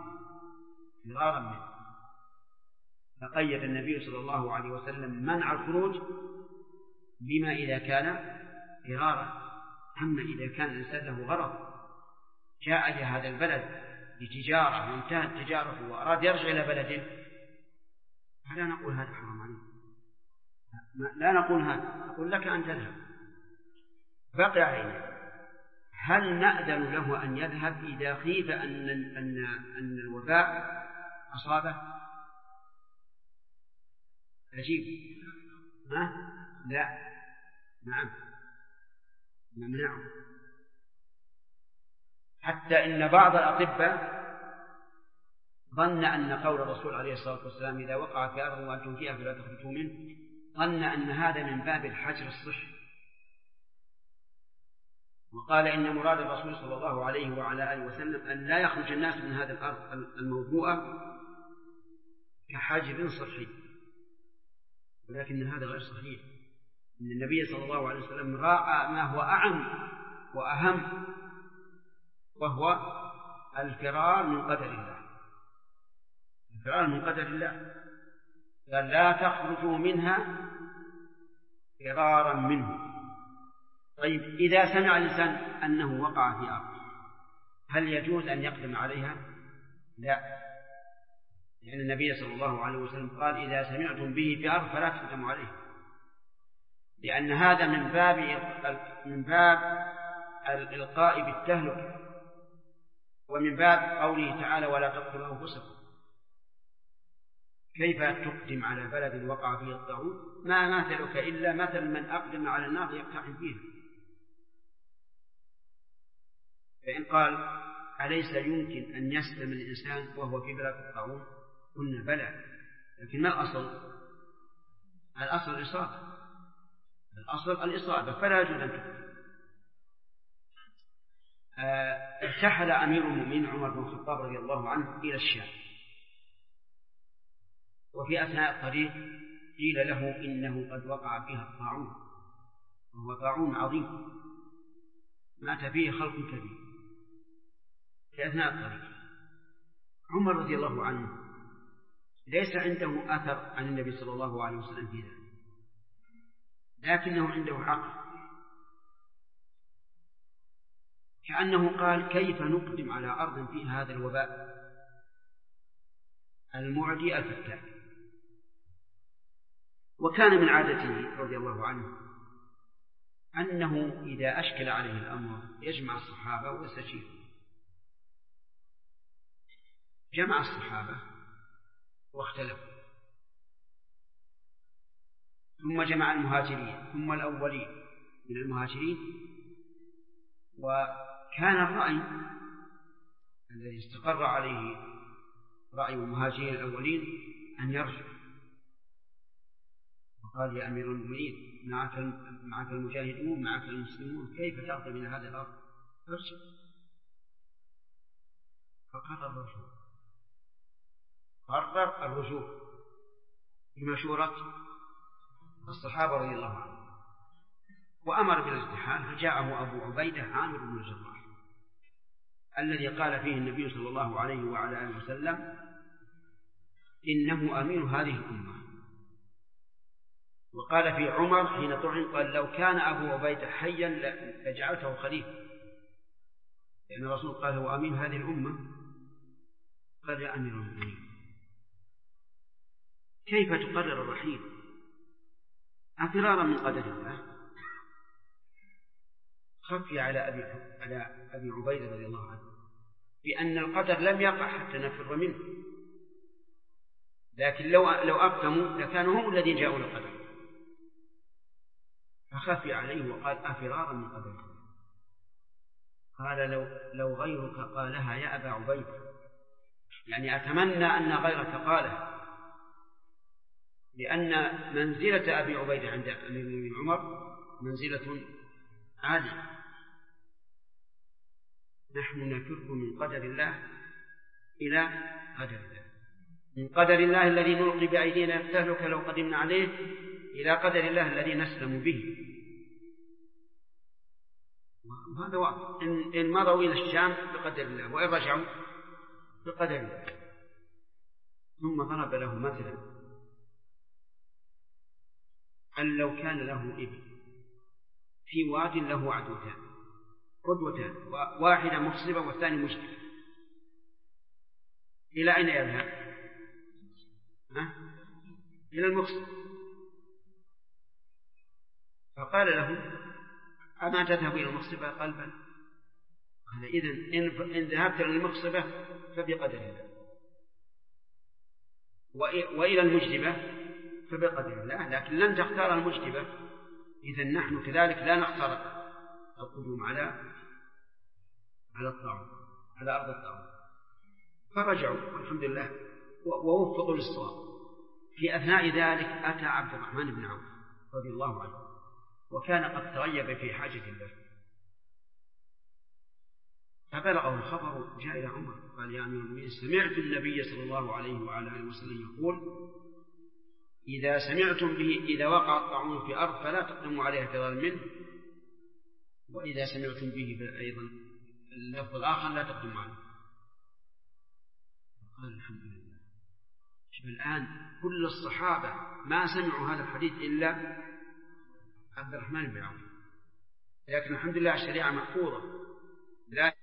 فقيد النبي صلى الله عليه وسلم منع الخروج بما إذا كان فرارا. أما إذا كان الإنسان له غرض جاء إلى هذا البلد لتجارة وانتهت تجارته وأراد يرجع إلى بلده فلا نقول هذا حرام عليه، لا نقول هذا، نقول لك أن تذهب. بقي علينا هل نأذن له أن يذهب إذا خيف أن الوباء أصابه؟ عجيب. لا، نعم، نمنعه. حتى إن بعض الأطباء ظن أن قول الرسول عليه الصلاة والسلام إذا وقع في أرض وأنتم فيها فلا تخرجوا منه، ظن أن هذا من باب الحجر الصحي، وقال إن مراد الرسول صلى الله عليه وعلى آله وسلم أن لا يخرج الناس من هذه الأرض الموضوعة كحاجر صحي، ولكن هذا غير صحيح. إن النبي صلى الله عليه وسلم راعى ما هو أعم وأهم، وهو الفرار من قدر الله. الفرار من قدر الله، قال لا تخرجوا منها فرارا منه. طيب إذا سمع الإنسان أنه وقع في أرض هل يجوز أن يقدم عليها؟ لا، لأن النبي صلى الله عليه وسلم قال إذا سمعتم به في أرض فلا تقدموا عليه، لأن هذا من باب الإلقاء بالتهلكة، ومن باب قوله تعالى ولا تقتلوا أنفسكم. كيف تقدم على بلد وقع فيه الطاعون؟ ما مثلك إلا مثل من أقدم على النار يقتحم فيها. فإن قال أليس يمكن أن يسلم الإنسان وهو في بلد الطاعون؟ قلنا بلى، لكن ما الأصل؟ الأصل الإصابة، فلا يجوز أن تقدم. ارتحل أمير المؤمنين عمر بن الخطاب رضي الله عنه إلى الشام، وفي أثناء الطريق قيل له إنه قد وقع فيها الطاعون، وهو طاعون عظيم مات فيه خلق كبير. في أثناء الطريق عمر رضي الله عنه ليس عنده أثر عن النبي صلى الله عليه وسلم في ذلك، لكنه عنده عقل، كأنه قال كيف نقدم على أرض فيها هذا الوباء المعدي الفتاك. وكان من عادته رضي الله عنه أنه إذا أشكل عليه الأمر يجمع الصحابة ويستشير. جمع الصحابة واختلفوا، ثم جمع المهاجرين ثم الأولين من المهاجرين، وكان الرأي الذي استقر عليه رأي المهاجرين الأولين أن يرجع. وقال يا أمير المؤمنين معك المجاهدون معك المسلمون، كيف تأخذ من هذا الأرض؟ ارجع. قرر الرجوع بمشورة الصحابة رضي الله عنهم، وأمر بالارتحال. فجاءه أبو عبيدة عامر بن الجراح الذي قال فيه النبي صلى الله عليه وعلى آله وسلم إنه أمين هذه الأمة. وقال في عمر حين طعن قال لو كان أبو عبيدة حيا لجعلته خليفة، لأن الرسول قال هو أمين هذه الأمة. قال يا أمير المؤمنين كيف تقرر الرحيل أفرارا من قدر الله؟ خفي على أبي عبيدة رضي الله عنه بأن القدر لم يقع حتى نفر منه، لكن لو أقدموا لكانوا هم الذين جاءوا القدر. فخفي عليه وقال أفرارا من قدر الله. قال لو غيرك قالها يا أبا عبيدة يعني أتمنى أن غيرك قاله، لأن منزلة أبي عبيدة عند أمير المؤمنين عمر منزلة عالية. نحن نفر من قدر الله إلى قدر الله، من قدر الله الذي نلقي بأيدينا التهلكة لو قدمنا عليه إلى قدر الله الذي نسلم به. وهذا واضح، إن مضوا إلى الشام بقدر الله، وإن رجعوا بقدر الله. ثم ضرب له مثلا أن لو كان له إبل في واد له قدوتان، واحدة مخصبة والثاني مشركة، إلى أين يذهب؟ إلى المخصب. فقال له: أما تذهب إلى المخصبة؟ قال: بل. قال: إذن إن ذهبت إلى المخصبة فبقدر الله، وإلى المجدبة فبقدر الله، لكن لن تختار المجدبة. إذن نحن كذلك لا نختار القدوم على الطاعون، على أرض الطاعون. فرجعوا الحمد لله ووفقوا للصواب. في أثناء ذلك أتى عبد الرحمن بن عوف رضي الله عنه، وكان قد تغيب في حاجة الله، فبلغه الخبر، جاء إلى عمر قال: يا أمير المؤمنين، سمعت النبي صلى الله عليه وعلى آله وسلم يقول: إذا سمعتم به إذا وقع الطاعون في أرض فلا تقدموا عليها فرارا منه، وإذا سمعتم به أيضا اللفظ الآخر لا تقدموا عليه. قال: الحمد لله. الآن كل الصحابة ما سمعوا هذا الحديث إلا عبد الرحمن بن عوف، لكن الحمد لله الشريعة محفوظة، لا